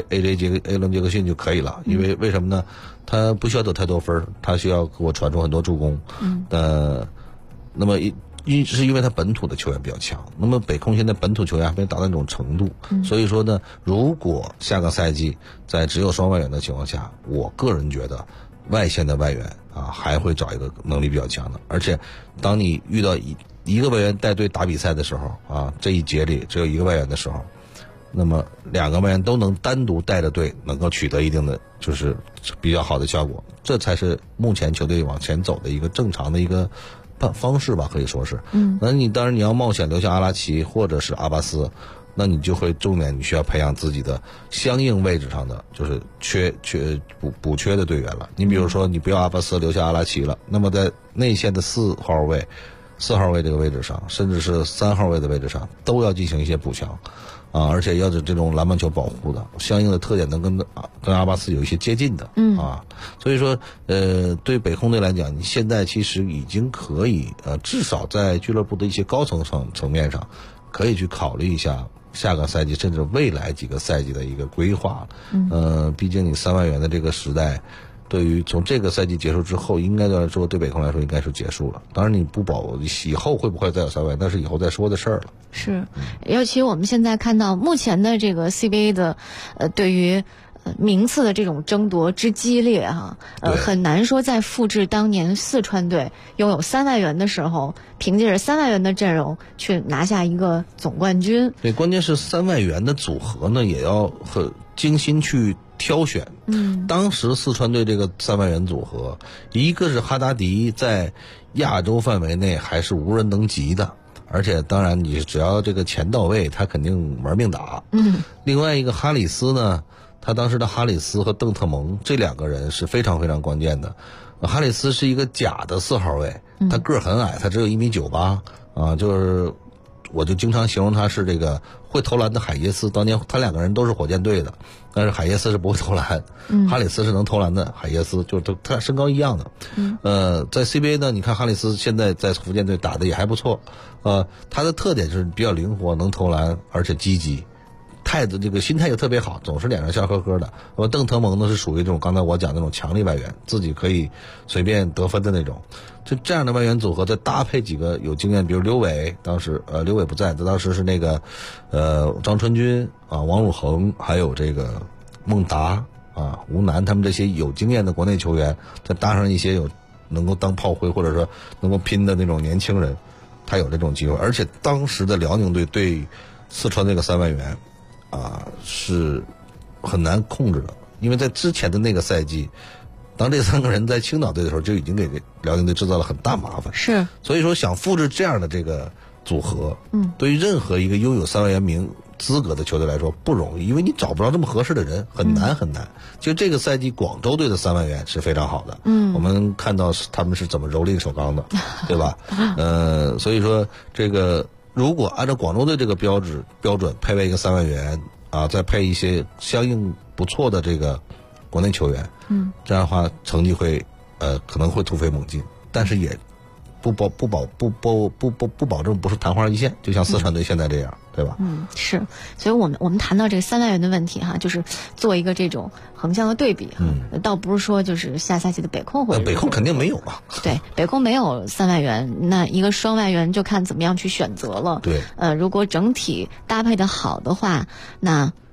A 伦杰克逊就可以了，因为为什么呢？他不需要得太多分，他需要给我传出很多助攻。那么是因为他本土的球员比较强，那么北控现在本土球员还没达到那种程度，所以说呢，如果下个赛季在只有双外援的情况下，我个人觉得外线的外援还会找一个能力比较强的，而且当你遇到一个外援带队打比赛的时候这一节里只有一个外援的时候，那么2个外援都能单独带着队能够取得一定的就是比较好的效果，这才是目前球队往前走的一个正常的一个方式吧，可以说是。那你当然你要冒险留下阿拉奇或者是阿巴斯，那你就会重点你需要培养自己的相应位置上的就是补缺的队员了。你比如说你不要阿巴斯留下阿拉奇了，那么在内线的4号位这个位置上，甚至是3号位的位置上都要进行一些补强而且要是这种篮板球保护的相应的特点能跟阿巴斯有一些接近的所以说对北控队来讲，你现在其实已经可以至少在俱乐部的一些高层面上可以去考虑一下下个赛季甚至未来几个赛季的一个规划毕竟你3外援的这个时代对于从这个赛季结束之后，应该来说对北控来说应该是结束了。当然你不保以后会不会再有3外援，那是以后再说的事儿了。 是，尤其我们现在看到目前的这个 CBA 的对于名次的这种争夺之激烈很难说再复制当年四川队拥有3外援的时候，凭借着3外援的阵容去拿下一个总冠军。 对，关键是3外援的组合呢，也要很精心去挑选。当时四川队这个3外援组合，一个是哈达迪，在亚洲范围内还是无人能及的，而且当然你只要这个钱到位，他肯定玩命打。另外一个哈里斯呢，他当时的哈里斯和邓特蒙这2个人是非常非常关键的。哈里斯是一个假的4号位，他个儿很矮，他只有1.98米就是我就经常形容他是这个会投篮的海耶斯。当年他2个人都是火箭队的，但是海耶斯是不会投篮，哈里斯是能投篮的。海耶斯就是他俩身高一样的。在 CBA 呢，你看哈里斯现在在福建队打的也还不错。他的特点就是比较灵活，能投篮，而且积极。这个心态也特别好，总是脸上笑呵呵的。邓特蒙呢是属于这种刚才我讲那种强力外援，自己可以随便得分的那种。就这样的外援组合，再搭配几个有经验，比如刘伟，当时刘伟不在，他当时是那个张春军王汝恒，还有这个孟达吴楠，他们这些有经验的国内球员，再搭上一些有能够当炮灰或者说能够拼的那种年轻人，他有这种机会。而且当时的辽宁队对四川这个3外援是很难控制的，因为在之前的那个赛季，当这3个人在青岛队的时候，就已经给辽宁队制造了很大麻烦。 是，所以说想复制这样的这个组合，对于任何一个拥有3外援资格的球队来说不容易，因为你找不着这么合适的人，很难很难。其实这个赛季广州队的3外援是非常好的，我们看到他们是怎么蹂躏首钢的，对吧？所以说这个如果按照广州队这个标准配备一个3外援再配一些相应不错的这个国内球员，这样的话成绩会可能会突飞猛进，但是也不保证不是昙花一现，就像四川队现在这样，对吧？ 是，所以我们谈到这个3外援的问题就是做一个这种横向的对比倒不是说就是下赛季的北控会， 北控肯定没有嘛。 对，北控没有3外援，那一个双外援就看怎么样去选择了。 对， 如果整体搭配的好的话，那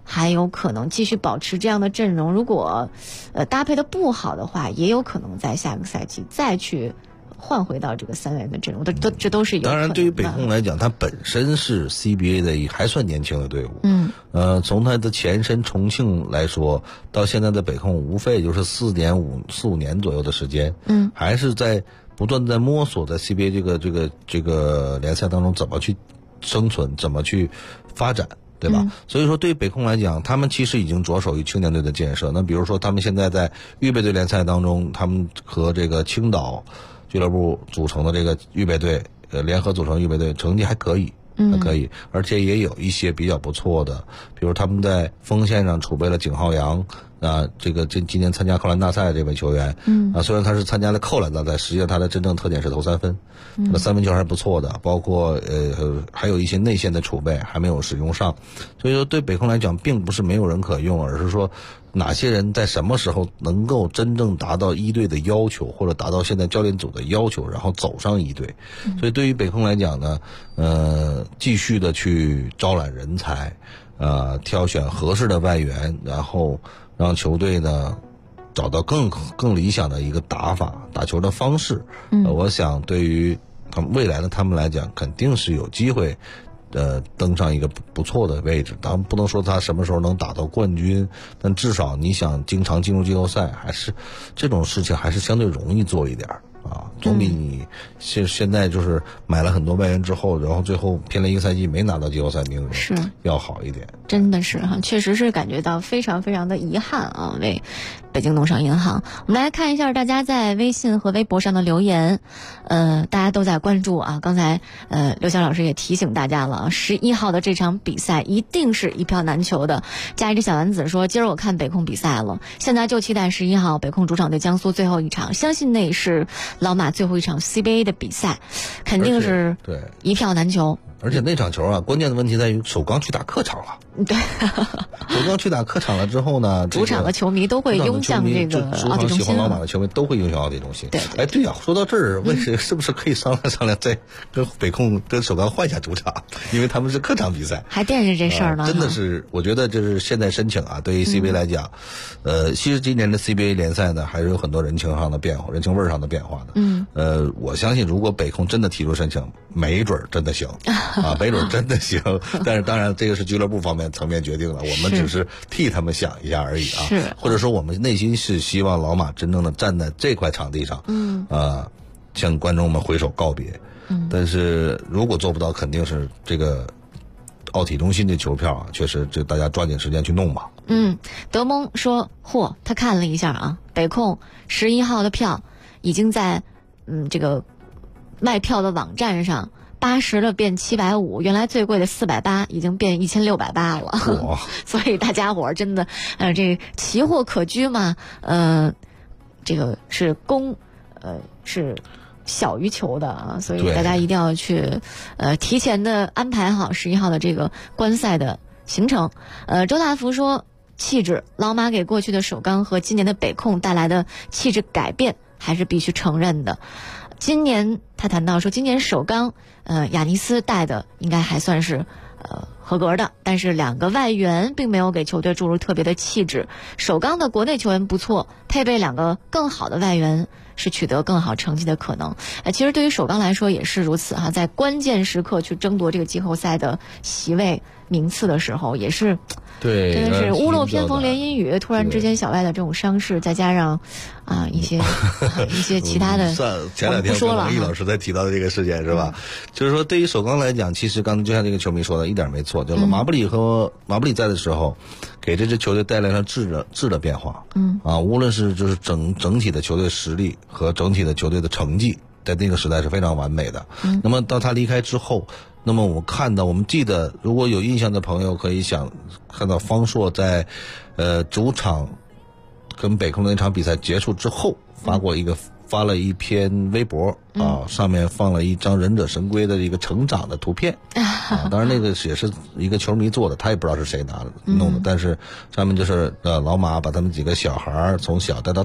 还有可能继续保持这样的阵容。如果搭配的不好的话，也有可能在下个赛季再去换回到这个3人的阵容，这都是有可能的。 当然，对于北控来讲，它本身是 CBA 的还算年轻的队伍。从它的前身重庆来说，到现在的北控无非就是4五年左右的时间。还是在不断在摸索，在 CBA 这个联赛当中怎么去生存，怎么去发展。对吧？所以说，对于北控来讲，他们其实已经着手于青年队的建设。那比如说，他们现在在预备队联赛当中，他们和这个青岛俱乐部组成的这个预备队，联合组成预备队，成绩还可以，还可以，而且也有一些比较不错的，比如他们在锋线上储备了景浩洋。今年参加扣篮大赛的这位球员，虽然他是参加了扣篮大赛，实际上他的真正特点是投3分，那3分球还是不错的，包括还有一些内线的储备还没有使用上，所以说对北控来讲，并不是没有人可用，而是说哪些人在什么时候能够真正达到一队的要求，或者达到现在教练组的要求，然后走上一队。所以对于北控来讲呢，继续的去招揽人才，挑选合适的外援，然后让球队呢找到更理想的一个打法、打球的方式。我想对于他们未来的他们来讲，肯定是有机会登上一个不错的位置。当然不能说他什么时候能打到冠军，但至少你想经常进入季后赛，还是这种事情还是相对容易做一点啊，总比你现在就是买了很多外援之后，然后最后拼了一个赛季没拿到季后赛名额是要好一点。 真的是哈，确实是感觉到非常非常的遗憾啊，为北京农商银行。我们来看一下大家在微信和微博上的留言，大家都在关注啊。刚才刘晓老师也提醒大家了，11号的这场比赛一定是一票难求的。加一只小丸子说，今儿我看北控比赛了，现在就期待11号北控主场对江苏最后一场，相信那也是老马最后一场 CBA 的比赛，肯定是一票难求。 而且那场球啊，关键的问题在于首钢去打客场了。 对， 首钢去打客场了之后呢， 主场的球迷都会拥向这个奥体中心。 喜欢老马的球迷都会拥向奥体中心。 对， 哎，对呀，说到这儿，是不是可以商量再跟北控跟首钢换一下主场？因为他们是客场比赛。 还惦记这事儿呢。 真的是，我觉得就是现在申请啊，对于 CBA 来讲，其实今年的 CBA 联赛呢，还是有很多人情上的变化，人情味儿上的变化的。我相信如果北控真的提出申请，没准真的行啊，没准真的行。但是当然，这个是俱乐部方面层面决定了，我们只是替他们想一下而已啊。 是， 或者说我们内心是希望老马真正的站在这块场地上，向观众们挥手告别。但是如果做不到，肯定是这个奥体中心的球票啊，确实这大家抓紧时间去弄吧。 德蒙说，他看了一下啊，北控11号的票已经在这个卖票的网站上80了变750，原来最贵的480已经变1680了。所以大家伙真的这奇货可居嘛，这个是是小于求的啊，所以大家一定要去提前的安排好11号的这个观赛的行程。周大福说，气质，老马给过去的首钢和今年的北控带来的气质改变还是必须承认的。今年他谈到说，今年首钢亚尼斯带的应该还算是合格的，但是2个外援并没有给球队注入特别的气质。首钢的国内球员不错，配备2个更好的外援是取得更好成绩的可能。其实对于首钢来说也是如此哈，在关键时刻去争夺这个季后赛的席位名次的时候，也是对， 真的是屋漏偏逢连阴雨，突然之间小外的这种伤势，再加上一些其他的， 前2天王毅老师在提到的这个事件是吧？就是说对于首钢来讲，其实刚才就像这个球迷说的，一点没错，就是马布里在的时候，给这支球队带来了质的变化。无论是就是整体的球队实力和整体的球队的成绩，在那个时代是非常完美的。那么到他离开之后，那么我们记得，如果有印象的朋友可以看到方硕在主场跟北控的那场比赛结束之后发了一篇微博上面放了一张忍者神龟的一个成长的图片当然那个也是一个球迷做的，他也不知道是谁弄的，但是上面就是老马把他们几个小孩从小带到大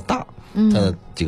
他几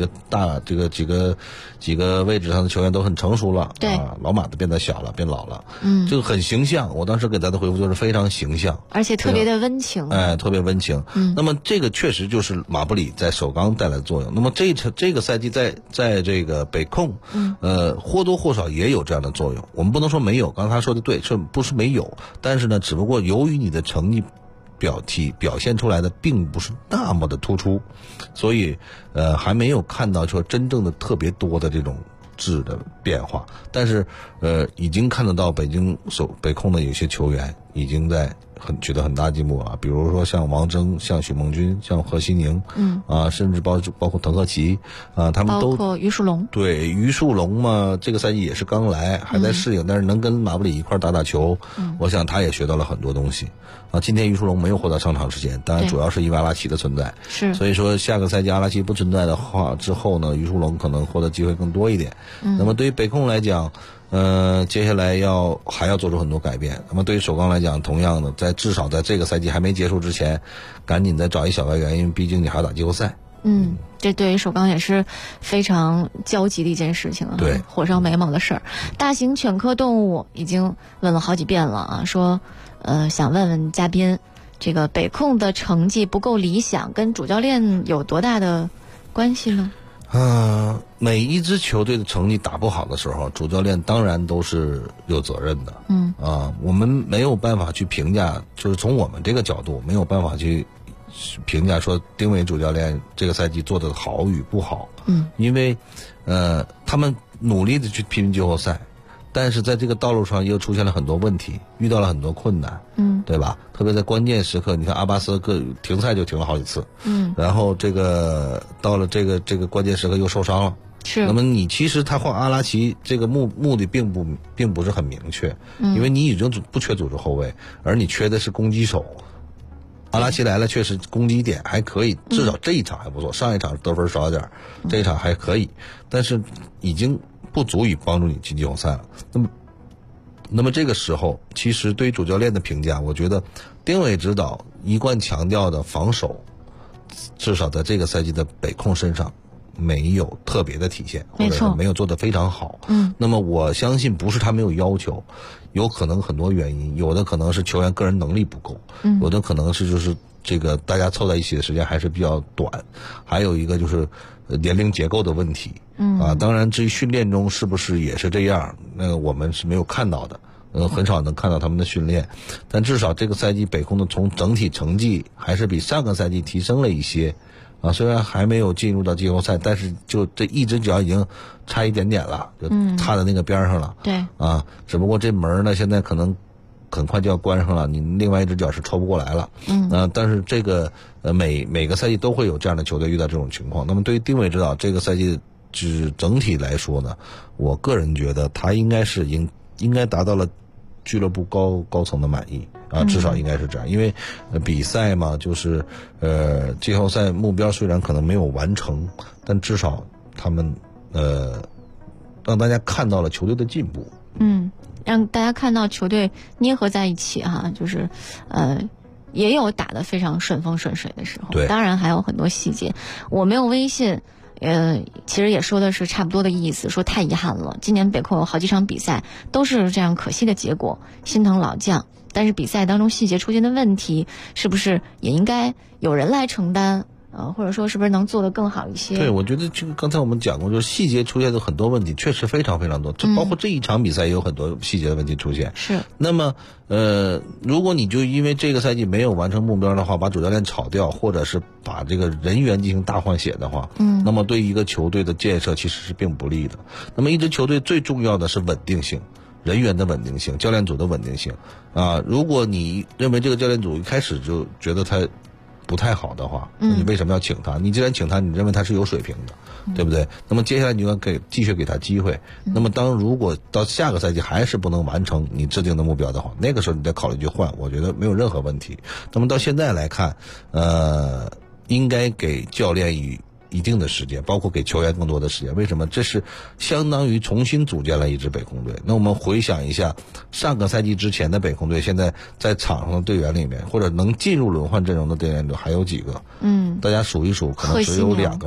个位置上的球员都很成熟了， 对， 老马都变得小了，变老了，这个很形象。我当时给他的回复就是非常形象， 而且特别的温情， 特别温情。那么这个确实就是马布里在首钢带来的作用。那么这个赛季在这个北控，或多或少也有这样的作用。我们不能说没有，刚才他说的对，是不是没有？但是呢，只不过由于你的成绩表现出来的并不是那么的突出，所以还没有看到说真正的特别多的这种质的变化。但是已经看得到北控的有些球员已经在取得很大进步啊，比如说像王铮、像许梦君、像何西宁，甚至包括滕赫奇啊，他们都包括于树龙。 对，于树龙嘛，这个赛季也是刚来，还在适应，但是能跟马布里一块打球，我想他也学到了很多东西啊。今天于树龙没有获得上场时间，当然主要是因为阿拉奇的存在， 是， 所以说下个赛季阿拉奇不存在的话，之后呢，于树龙可能获得机会更多一点。那么对于北控来讲，接下来还要做出很多改变。那么对于首钢来讲，同样的，至少在这个赛季还没结束之前，赶紧再找一小外援，因为毕竟你还要打季后赛。 这对于首钢也是非常焦急的一件事情啊， 对， 火烧眉毛的事儿。大型犬科动物已经问了好几遍了啊，说想问问嘉宾，这个北控的成绩不够理想，跟主教练有多大的关系呢？ 每一支球队的成绩打不好的时候，主教练当然都是有责任的。我们没有办法去评价，就是从我们这个角度没有办法去评价说丁伟主教练这个赛季做的好与不好。因为他们努力的去拼季后赛，但是在这个道路上又出现了很多问题，遇到了很多困难，对吧？特别在关键时刻，你看阿巴斯停赛就停了好几次，然后到了这个关键时刻又受伤了， 是。 那么你其实他换阿拉奇这个目的并不是很明确，因为你已经不缺组织后卫，而你缺的是攻击手。阿拉奇来了，确实攻击点还可以，至少这一场还不错，上一场得分少点，这一场还可以，但是已经不足以帮助你进季后赛了。那么这个时候，其实对于主教练的评价，我觉得丁伟指导一贯强调的防守，至少在这个赛季的北控身上没有特别的体现，或者是没有做得非常好。那么我相信不是他没有要求，有可能很多原因，有的可能是球员个人能力不够，有的可能是就是这个大家凑在一起的时间还是比较短，还有一个就是年龄结构的问题。当然至于训练中是不是也是这样，那个我们是没有看到的，很少能看到他们的训练，但至少这个赛季北控的从整体成绩还是比上个赛季提升了一些。虽然还没有进入到季后赛，但是就这一只脚已经差一点点了，就踏在那个边上了。 对， 只不过这门呢现在可能很快就要关上了，你另外一只脚是抽不过来了。但是这个每个赛季都会有这样的球队遇到这种情况。那么对于丁伟指导这个赛季整体来说呢，我个人觉得他应该达到了俱乐部高层的满意至少应该是这样，因为比赛嘛，就是季后赛目标虽然可能没有完成，但至少他们让大家看到了球队的进步。 让大家看到球队捏合在一起哈，就是也有打得非常顺风顺水的时候，当然还有很多细节。我没有微信。其实也说的是差不多的意思，说太遗憾了，今年北控有好几场比赛都是这样可惜的结果，心疼老将。但是比赛当中细节出现的问题，是不是也应该有人来承担？或者说是不是能做得更好一些？ 对，我觉得这个刚才我们讲过，就是细节出现的很多问题，确实非常非常多。这包括这一场比赛也有很多细节的问题出现。 是。 那么如果你就因为这个赛季没有完成目标的话，把主教练炒掉，或者是把这个人员进行大换血的话，那么对于一个球队的建设其实是并不利的。那么一支球队最重要的是稳定性。人员的稳定性，教练组的稳定性如果你认为这个教练组一开始就觉得他不太好的话，那你为什么要请他？你既然请他，你认为他是有水平的，对不对？那么接下来你就要继续给他机会。那么如果到下个赛季还是不能完成你制定的目标的话，那个时候你再考虑去换，我觉得没有任何问题。那么到现在来看，应该给教练以一定的时间，包括给球员更多的时间。为什么？这是相当于重新组建了一支北控队。那我们回想一下上个赛季之前的北控队，现在在场上的队员里面，或者能进入轮换阵容的队员里还有几个？大家数一数，可能只有2个人。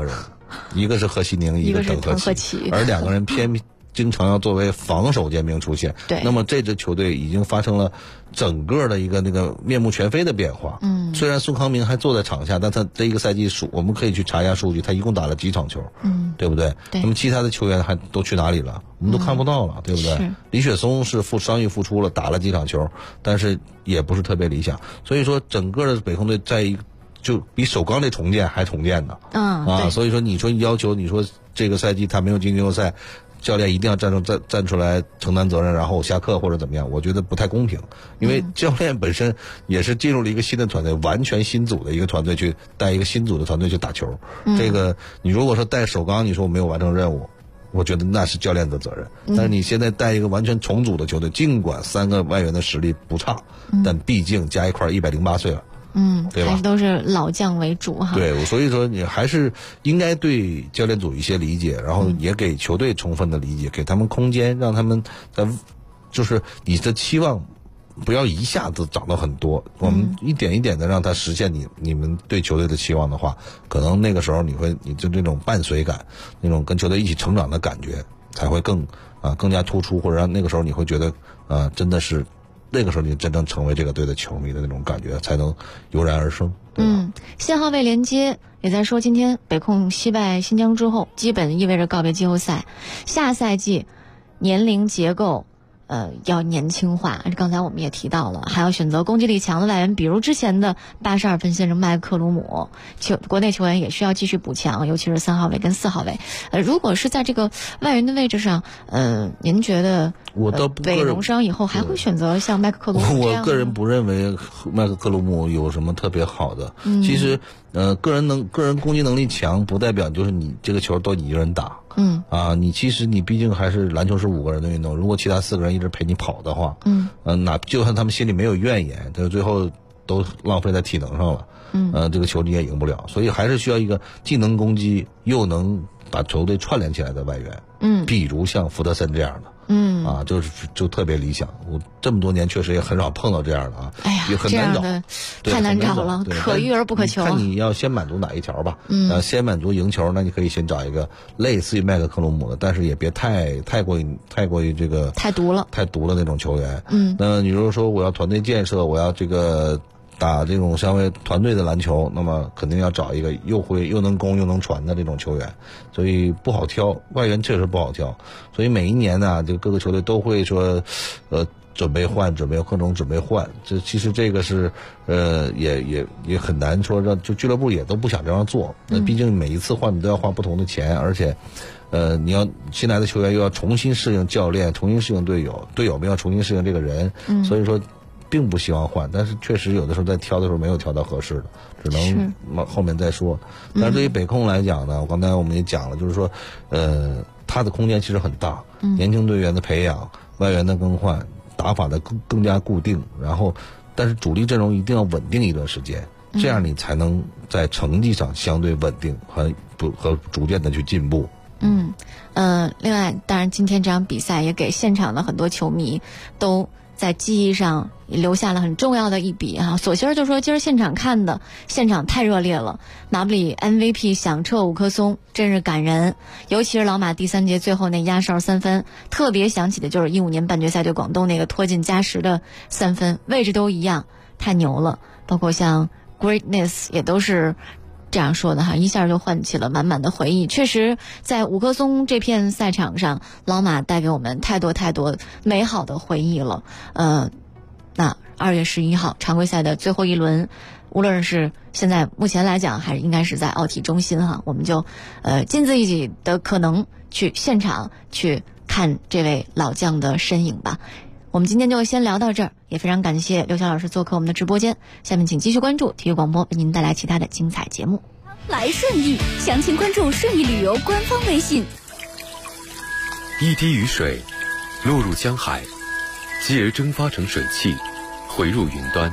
一个是贺西宁，一个是滕赫奇，而两个人偏经常要作为防守尖兵出现。 对， 那么这支球队已经发生了整个的一个那个面目全非的变化。虽然孙康明还坐在场下，但他这一个赛季我们可以去查一下数据，他一共打了几场球，对不对？ 对。 那么其他的球员还都去哪里了？我们都看不到了，对不对？李雪松是伤愈复出了，打了几场球，但是也不是特别理想。所以说，整个的北控队就比首钢这重建还重建呢。所以说你说要求你说这个赛季他没有进季后赛，教练一定要站出来承担责任，然后下课或者怎么样，我觉得不太公平。因为教练本身也是进入了一个新的团队，完全新组的一个团队去带一个新组的团队去打球。这个你如果说带首钢，你说我没有完成任务，我觉得那是教练的责任。但是你现在带一个完全重组的球队，尽管3个外援的实力不差，但毕竟加一块108岁了。对吧？ 还是都是老将为主哈。 对，所以说你还是应该对教练组一些理解，然后也给球队充分的理解，给他们空间，让他们就是你的期望不要一下子涨到很多，我们一点一点的让他实现你们对球队的期望的话，可能那个时候你就这种伴随感，那种跟球队一起成长的感觉才会更加突出，或者让那个时候你会觉得真的是。那个时候你真正成为这个队的球迷的那种感觉才能油然而生。 信号位连接也在说，今天北控惜败新疆之后，基本意味着告别季后赛。下赛季年龄结构要年轻化，刚才我们也提到了，还要选择攻击力强的外援，比如之前的82分先生麦克鲁姆。国内球员也需要继续补强，尤其是3号位跟4号位。如果是在这个外援的位置上，您觉得北农伤以后还会选择像麦克鲁姆这样？ 我个人不认为麦克鲁姆有什么特别好的。其实个人攻击能力强，不代表就是你这个球都你一个人打。其实你毕竟还是篮球是5个人的运动，如果其他4个人一直陪你跑的话，就算他们心里没有怨言，但是最后都浪费在体能上了，这个球你也赢不了，所以还是需要一个既能攻击又能把球队串联起来的外援，比如像福德森这样的。就特别理想。我这么多年确实也很少碰到这样的也很难找， 太难找了，可遇而不可求。 看你要先满足哪一条吧。先满足赢球，那你可以先找一个类似于麦克鲁姆的，但是也别太过于这个太毒了那种球员。那你如果说我要团队建设，我要这个打这种相对团队的篮球，那么肯定要找一个又能攻又能传的这种球员，所以不好挑，外援确实不好挑。所以每一年呢，这各个球队都会说，准备换，各种准备换。这其实这个是也很难说让就俱乐部也都不想这样做。那毕竟每一次换你都要花不同的钱，而且你要新来的球员又要重新适应教练，重新适应队友们要重新适应这个人，所以说并不希望换，但是确实有的时候在挑的时候没有挑到合适的，只能后面再说。但是对于北控来讲呢，刚才我们也讲了，就是说他的空间其实很大，年轻队员的培养，外援的更换，打法的更加固定，然后但是主力阵容一定要稳定一段时间，这样你才能在成绩上相对稳定和逐渐的去进步。 另外当然今天这场比赛也给现场的很多球迷都在记忆上留下了很重要的一笔索希儿就说，今儿现场看的现场太热烈了，拿不里 MVP 响彻五棵松，真是感人。尤其是老马第3节最后那压哨3分，特别想起的就是15年半决赛对广东那个拖进加时的3分，位置都一样，太牛了。包括像 Greatness 也都是这样说的一下就唤起了满满的回忆。确实在五棵松这片赛场上，老马带给我们太多美好的回忆了。那2月11号常规赛的最后一轮，无论是现在目前来讲还是应该是在奥体中心我们就尽自己的可能去现场去看这位老将的身影吧。我们今天就先聊到这儿，也非常感谢刘晓老师做客我们的直播间。下面请继续关注体育广播，为您带来其他的精彩节目。 来顺义，详情关注顺义旅游官方微信。 一滴雨水落入江海，继而蒸发成水汽，回入云端。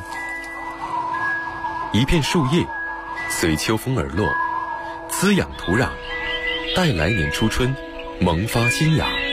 一片树叶随秋风而落，滋养土壤，待来年初春萌发新芽。